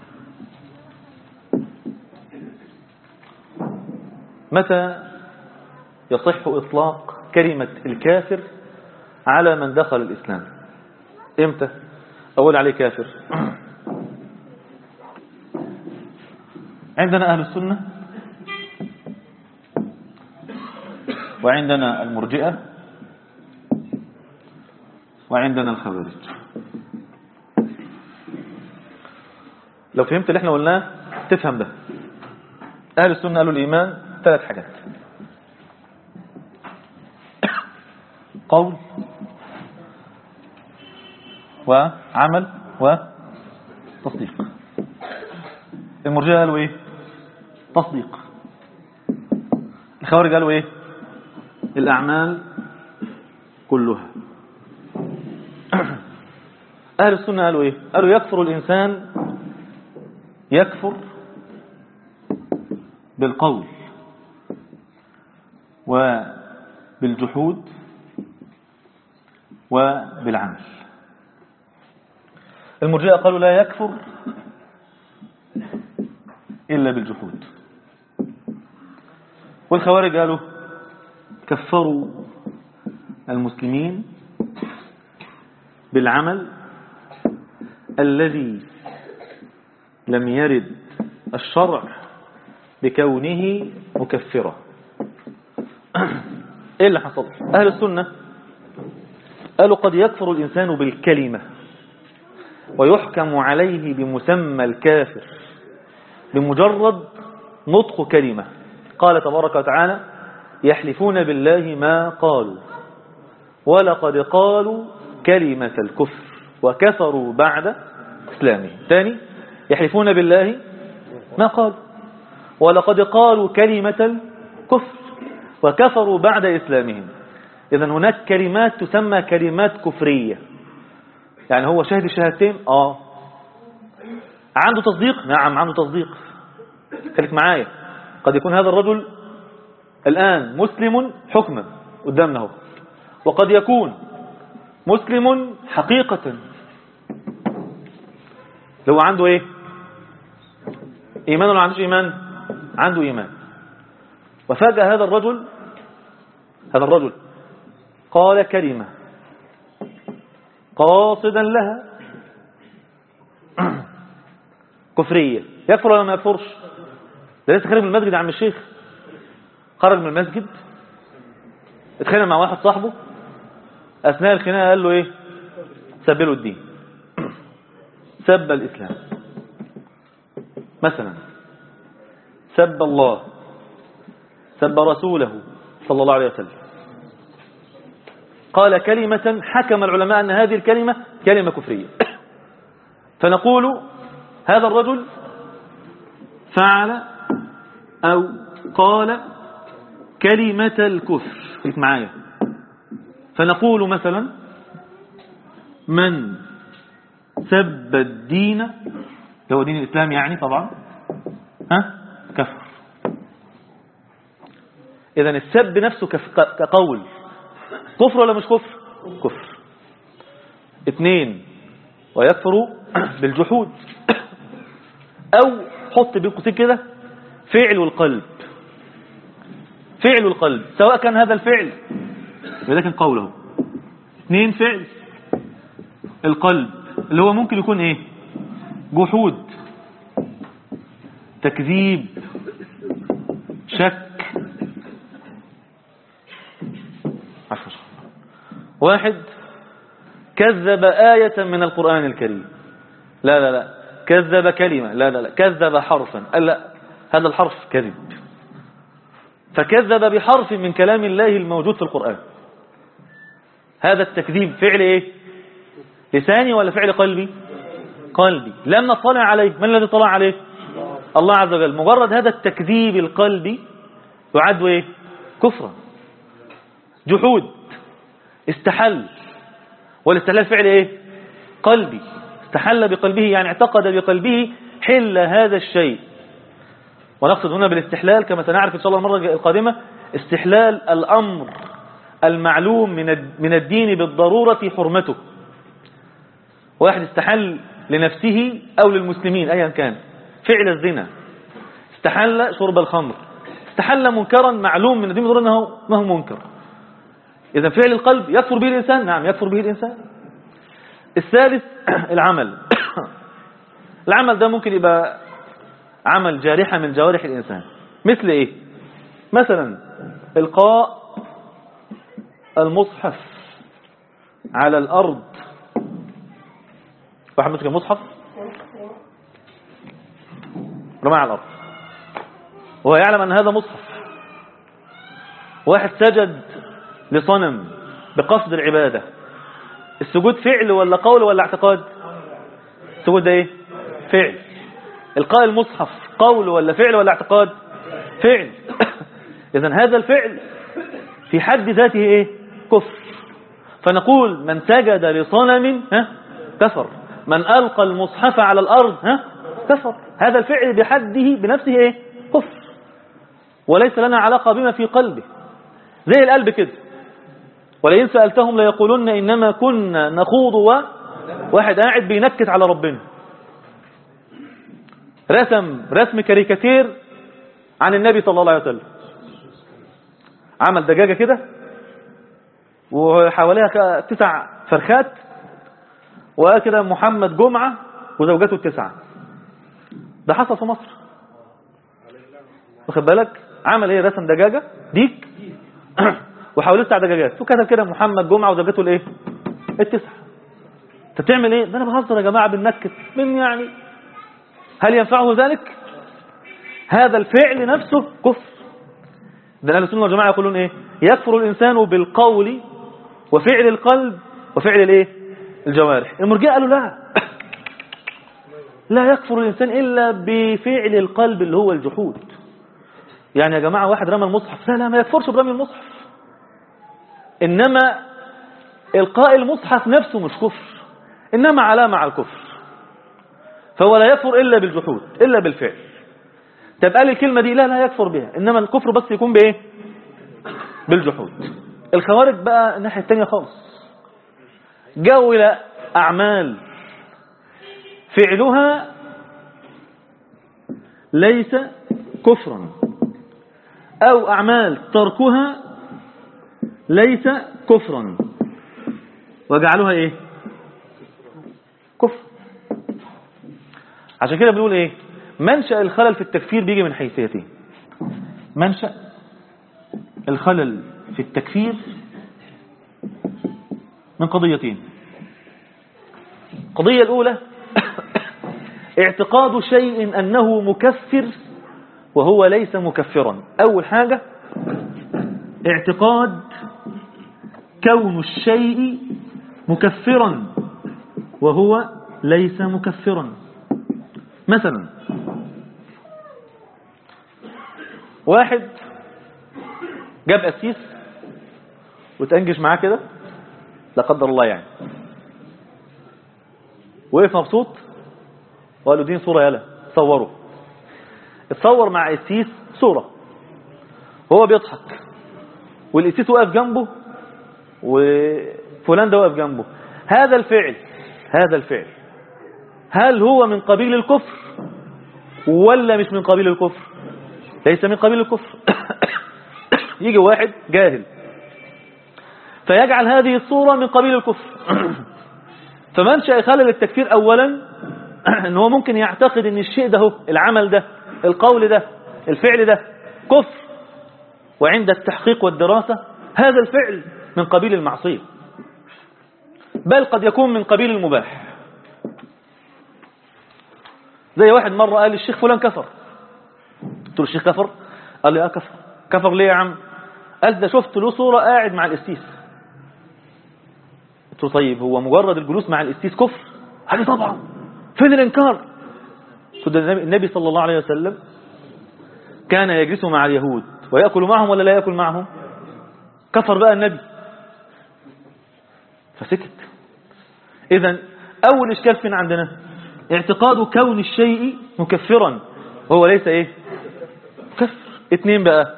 B: متى يصح إطلاق كلمة الكافر على من دخل الإسلام؟ إمتى أقول عليه كافر؟ عندنا أهل السنة وعندنا المرجئة وعندنا الخوارج. لو فهمت اللي احنا قلناه تفهم ده. أهل السنة قالوا الإيمان 3 حاجات: قول وعمل وتصديق. المرجئة قالوا ايه؟ تصديق. الخوارج قالوا ايه؟ الأعمال كلها. أهل السنة قالوا إيه؟ قالوا يكفر الإنسان، يكفر بالقول وبالجحود وبالعمل. المرجئة قالوا لا يكفر إلا بالجحود. والخوارج قالوا كفروا المسلمين بالعمل الذي لم يرد الشرع بكونه مكفرا. ايه اللي حصل؟ اهل السنة قالوا قد يكفر الانسان بالكلمة ويحكم عليه بمسمى الكافر بمجرد نطق كلمة. قال تبارك وتعالى يحلفون بالله ما قالوا ولقد قالوا كلمة الكفر وكفروا بعد إسلامهم. ثاني يحلفون بالله ما قالوا ولقد قالوا كلمة الكفر وكفروا بعد إسلامهم. إذن هناك كلمات تسمى كلمات كفرية، يعني هو شهد الشهادتين عنده تصديق، نعم عنده تصديق. خليك معايا، قد يكون هذا الرجل الآن مسلم حكما قدامنا هو، وقد يكون مسلم حقيقة لو عنده ايه؟ ايمان ولا عندوش ايمان؟ عنده ايمان. وفجأة هذا الرجل قال كلمة قاصدا لها كفرية، يكفر ولا ما يكفرش؟ ده لسه خارج من المسجد يا عم الشيخ، خرج من المسجد اتخانق مع واحد صاحبه، اثناء الخناقه قال له ايه؟ سب له الدين، سب الاسلام مثلا، سب الله، سب رسوله صلى الله عليه وسلم، قال كلمة حكم العلماء أن هذه الكلمة كلمة كفرية. فنقول هذا الرجل فعل أو قال كلمة الكفر. خليك معايا، فنقول مثلا من سب الدين، اللي هو دين الإسلام يعني طبعا، كفر. إذا السب نفسه كقول كفر ولا مش كفر؟ كفر. 2 ويكفر بالجحود، أو حط بين قوسين كده فعل القلب، فعل القلب سواء كان هذا الفعل ولكن قوله. 2 فعل القلب اللي هو ممكن يكون ايه؟ جحود، تكذيب، شك. واحد كذب آية من القرآن الكريم، لا كذب كلمة، لا كذب حرفا، لا هذا الحرف كذب، فكذب بحرف من كلام الله الموجود في القرآن. هذا التكذيب فعل ايه؟ لساني ولا فعل قلبي؟ قلبي. لم نطلع عليه، من الذي طلع عليه؟ الله عز وجل. مجرد هذا التكذيب القلبي يعد ايه؟ كفرا. جحود استحل، والاستحلال فعل ايه؟ قلبي، استحل بقلبه يعني اعتقد بقلبه حل هذا الشيء. ونقصد هنا بالاستحلال كما سنعرف ان شاء الله المرة القادمة استحلال الامر المعلوم من الدين بالضرورة حرمته. واحد استحل لنفسه او للمسلمين ايا كان فعل الزنا، استحل شرب الخمر، استحل منكرا معلوم من الدين بالضرورة انه ما هو منكر. إذا فعل القلب يكفر به الإنسان، نعم يكفر به الإنسان. الثالث العمل. العمل ده ممكن يبقى عمل جارحة من جوارح الإنسان، مثل إيه؟ مثلا إلقاء المصحف على الأرض. واحد مسك المصحف رماه على الأرض وهو يعلم أن هذا مصحف. واحد سجد لصنم بقصد العبادة. السجود فعل ولا قول ولا اعتقاد؟ السجود ده ايه؟ فعل. القاء المصحف قول ولا فعل ولا اعتقاد؟ فعل. اذا هذا الفعل في حد ذاته إيه؟ كفر. فنقول من سجد لصنم كفر، من ألقى المصحف على الأرض كفر. هذا الفعل بحده بنفسه إيه؟ كفر، وليس لنا علاقة بما في قلبه، زي القلب كده. ولئن سألتهم ليقولن إنما كنا نخوض واحد قاعد بينكت على ربنا، رسم كاريكاتير عن النبي صلى الله عليه وسلم، عمل دجاجة كده وحواليها 9 فرخات، وكده محمد جمعة وزوجته 9. ده حصل في مصر، واخد بالك؟ عمل ايه؟ رسم دجاجة ديك وحواليه 9 دجاجات، وكتب كده محمد جمعة وزوجته الايه؟ 9. انت بتعمل ايه؟ ده انا بهزر يا جماعة، بننكت من يعني. هل ينفعه ذلك؟ هذا الفعل نفسه كفر. ده اهل السنة والجماعة يقولون ايه؟ يكفر الانسان بالقول وفعل القلب وفعل الايه؟ الجوارح. المرجئة قالوا لا يكفر الانسان الا بفعل القلب اللي هو الجحود. يعني يا جماعة واحد رمى المصحف، لا ما يكفرش برمي المصحف، انما القاء المصحف نفسه مش كفر، انما علامة على الكفر، فهو لا يكفر الا بالجحود، الا بالفعل. طب قال الكلمة دي لا يكفر بها، انما الكفر بس يكون بايه؟ بالجحود. الخوارج بقى الناحية التانية خالص، جاءوا الى اعمال فعلها ليس كفرا، او اعمال تركها ليس كفرا، وجعلوها ايه؟ كفر. عشان كده بنقول ايه؟ منشأ الخلل في التكفير بيجي من حيثيتين. منشأ الخلل في التكفير من قضيتين. القضية الأولى اعتقاد شيء أنه مكفر وهو ليس مكفرا. أول حاجة اعتقاد كون الشيء مكفرا وهو ليس مكفرا. مثلا واحد جاب قسيس وتأنجش معاه كده لا قدر الله يعني، وقف مبسوط وقال له دين صورة يلا صوره. اتصور مع قسيس صورة وهو بيضحك، والقسيس واقف جنبه وفلان ده واقف جنبه. هذا الفعل هل هو من قبيل الكفر ولا مش من قبيل الكفر؟ ليس من قبيل الكفر. يجي واحد جاهل فيجعل هذه الصورة من قبيل الكفر. فمنشأ خلل التكفير أولا ان هو ممكن يعتقد ان الشيء ده، العمل ده، القول ده، الفعل ده كفر، وعند التحقيق والدراسة هذا الفعل من قبيل المعصية، بل قد يكون من قبيل المباح. زي واحد مرة قال الشيخ فلان كفر، قلت له الشيخ كفر؟ قال لي كفر ليه يا عم؟ قال ده شفت له صورة قاعد مع القسيس. قلت له طيب هو مجرد الجلوس مع القسيس كفر؟ قال لي طبعا، فين الانكار؟ قلت له النبي صلى الله عليه وسلم كان يجلس مع اليهود ويأكل معهم ولا لا يأكل معهم؟ كفر بقى النبي فسكت. إذن أول إشكال فين عندنا؟ اعتقاد كون الشيء مكفرا وهو ليس ايه؟ كفر. 2 بقى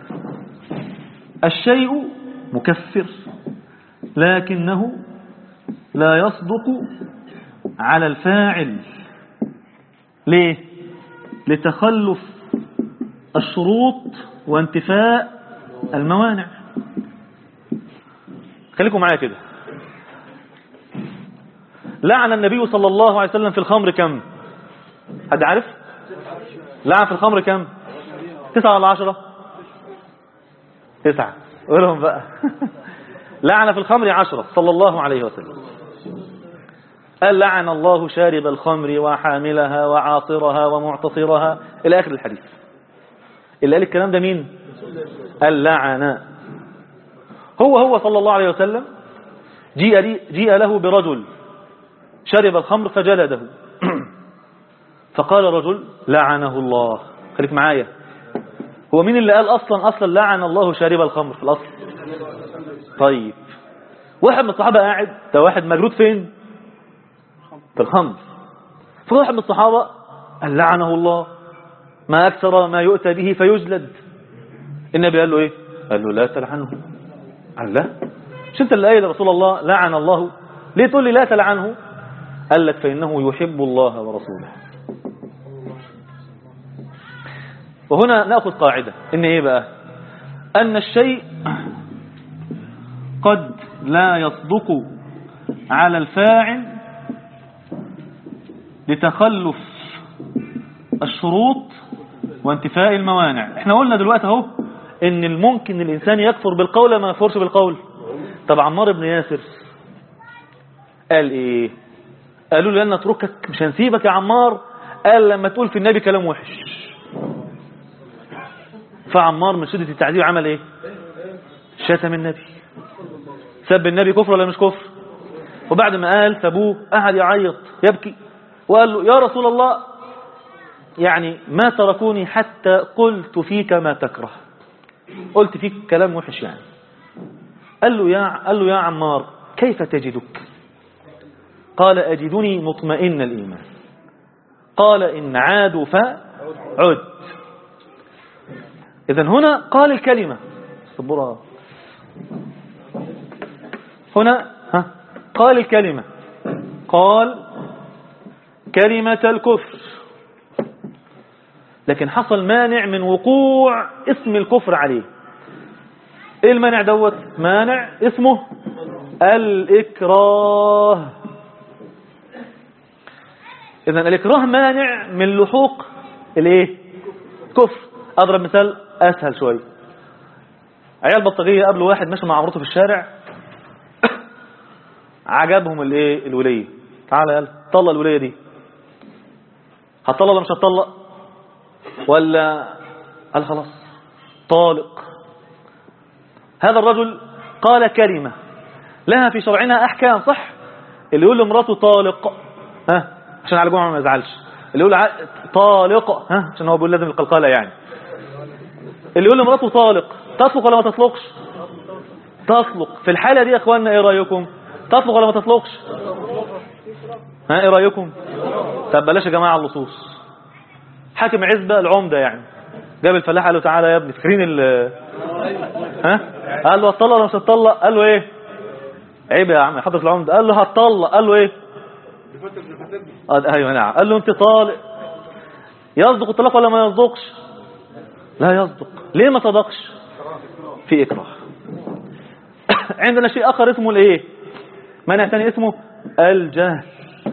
B: الشيء مكفر لكنه لا يصدق على الفاعل. ليه؟ لتخلف الشروط وانتفاء الموانع. خليكم معايا كده. لعن النبي صلى الله عليه وسلم في الخمر كم؟ حد عارف؟ لعن في الخمر كم؟ 9 ولا 10؟ 9. قولهم بقى. لعن في الخمر 10 صلى الله عليه وسلم. قال لعن الله شارب الخمر وحاملها وعاصرها ومعتصرها إلى آخر الحديث. اللي قال الكلام ده مين؟ اللعن. هو صلى الله عليه وسلم جيء له برجل شرب الخمر فجلده. فقال رجل لعنه الله. خليك معايا، هو مين اللي قال أصلا لعن الله شارب الخمر في الأصل؟ طيب واحد من الصحابة قاعد، ده واحد مجلود فين؟ في الخمر. فواحد من الصحابة قال لعنه الله، ما أكثر ما يؤتى به فيجلد. النبي قال له إيه؟ قال له لا تلعنه. قال لا، مش أنت اللي قايل رسول الله لعن الله، ليه تقول لي لا تلعنه؟ قال لك فإنه يحب الله ورسوله. وهنا نأخذ قاعدة إن إيه بقى؟ أن الشيء قد لا يصدق على الفاعل لتخلف الشروط وانتفاء الموانع. احنا قلنا دلوقتي اهو ان الممكن الانسان يكفر بالقول ما يكفرش بالقول. طب عمار بن ياسر قال ايه؟ قالوا له لن نتركك، مش هنسيبك يا عمار، قال لما تقول في النبي كلام وحش. فعمار من شدة التعذيب عمل ايه؟ شتم النبي، سب النبي. كفر ولا مش كفر؟ وبعد ما قال سبوه قعد يعيط يبكي وقال له يا رسول الله يعني ما تركوني حتى قلت فيك ما تكره، قلت فيك كلام وحش يعني. قال له يا عمار كيف تجدك؟ قال أجدني مطمئن الإيمان. قال إن عادوا فعد. إذن هنا قال الكلمة صبرها. هنا قال الكلمة، قال كلمة الكفر، لكن حصل مانع من وقوع اسم الكفر عليه. ايه المانع دوت؟ مانع اسمه الإكراه. إذن الإكراه مانع من لحوق الايه؟ كفر. أضرب مثال أسهل شوي. عيال بطاقية قبل واحد ماشي مع عمرته في الشارع، عجبهم الايه؟ الولية. تعالى يلا طلق الولية دي. هتطلق ولا مش هتطلق؟ ولا قال خلاص طالق. هذا الرجل قال كلمة لها في شرعنا أحكام، صح؟ اللي يقول لمراته طالق عشان على جمعة ما يزعلش، اللي يقول طالق عشان هو بيقول لازم القلقلة يعني، اللي يقول لمراته طالق تطلق ولا ما تطلقش؟ تطلق. في الحالة دي يا اخواننا ايه رأيكم؟ تطلق ولا ما تطلقش؟ ايه رأيكم؟ طب بلاش يا جماعة اللصوص. حاكم عزبة العمدة يعني جاب الفلاح قال له تعالى يا ابني فاكرين قال له هتطلق ولا مش هتطلق؟ قال له ايه؟ عيب يا عم حضرة العمدة. قال له هتطلق. قال له ايه؟ ايوه نعم. قال له انت طالق. يصدق الطلاق ولا ما يصدقش؟ لا يصدق. ليه ما صدقش؟ في إكراه. عندنا شيء آخر اسمه الايه؟ مانع ثاني اسمه الجهل.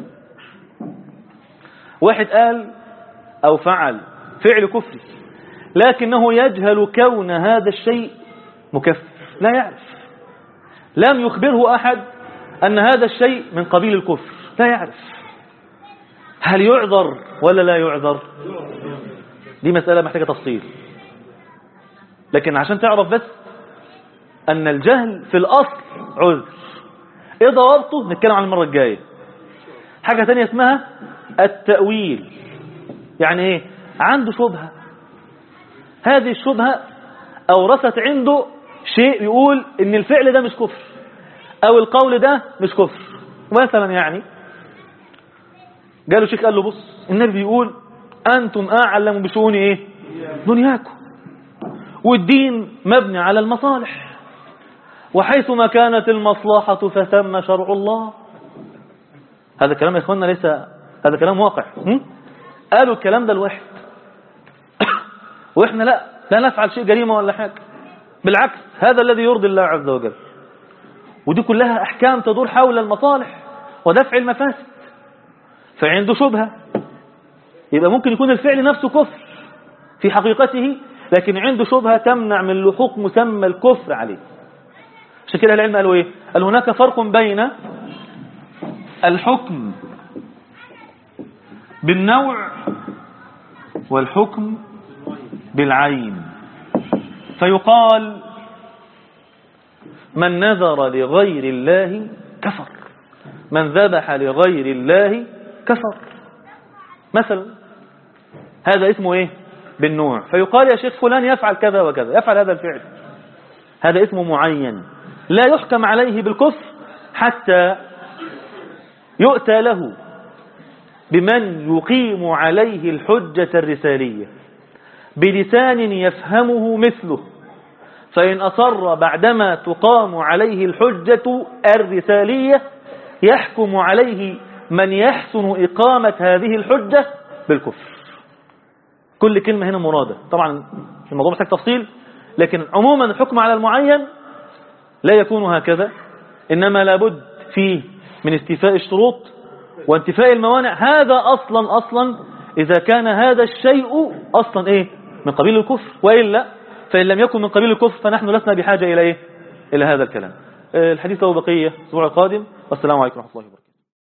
B: واحد قال أو فعل فعل كفري لكنه يجهل كون هذا الشيء مكفر، لا يعرف، لم يخبره أحد أن هذا الشيء من قبيل الكفر، لا يعرف. هل يعذر ولا لا يعذر؟ دي مسألة محتاجة تفصيل، لكن عشان تعرف بس أن الجهل في الأصل عذر. إيه ضوابطه؟ نتكلم عن المرة الجاية. حاجة تانية اسمها التأويل. يعني إيه؟ عنده شبهة، هذه الشبهة أورثت عنده شيء يقول إن الفعل ده مش كفر أو القول ده مش كفر. مثلا يعني قالوا شيخ قال له بص النبي بيقول أنتم أعلم بشؤون إيه؟ دنياكم، والدين مبني على المصالح، وحيثما كانت المصلحة فثم شرع الله. هذا كلام يا إخواننا ليس هذا كلام واقع. قالوا الكلام ده الواحد وإحنا لا نفعل شيء جريمة ولا حاجة، بالعكس هذا الذي يرضي الله عز وجل. ودي كلها أحكام تدور حول المصالح ودفع المفاسد. فعنده شبهة، يبقى ممكن يكون الفعل نفسه كفر في حقيقته، لكن عنده شبهة تمنع من لحوق مسمى الكفر عليه. عشان كده العلم قالوا ايه؟ قال هناك فرق بين الحكم بالنوع والحكم بالعين. فيقال من نذر لغير الله كفر، من ذبح لغير الله كفر مثلا. هذا اسمه ايه؟ بالنوع. فيقال يا شيخ فلان يفعل كذا وكذا، يفعل هذا الفعل، هذا اسمه معين. لا يحكم عليه بالكفر حتى يؤتى له بمن يقيم عليه الحجة الرسالية بلسان يفهمه مثله، فإن أصر بعدما تقام عليه الحجة الرسالية يحكم عليه من يحسن إقامة هذه الحجة بالكفر. كل كلمة هنا مرادة، طبعا الموضوع محتاج تفصيل، لكن عموما الحكم على المعين لا يكون هكذا، إنما لابد فيه من استيفاء الشروط وانتفاء الموانع. هذا أصلا إذا كان هذا الشيء أصلا إيه من قبيل الكفر، وإلا فإن لم يكن من قبيل الكفر فنحن لسنا بحاجة إلى إيه؟ إلى هذا الكلام. الحديث له بقية الأسبوع القادم، والسلام عليكم ورحمة الله وبركاته.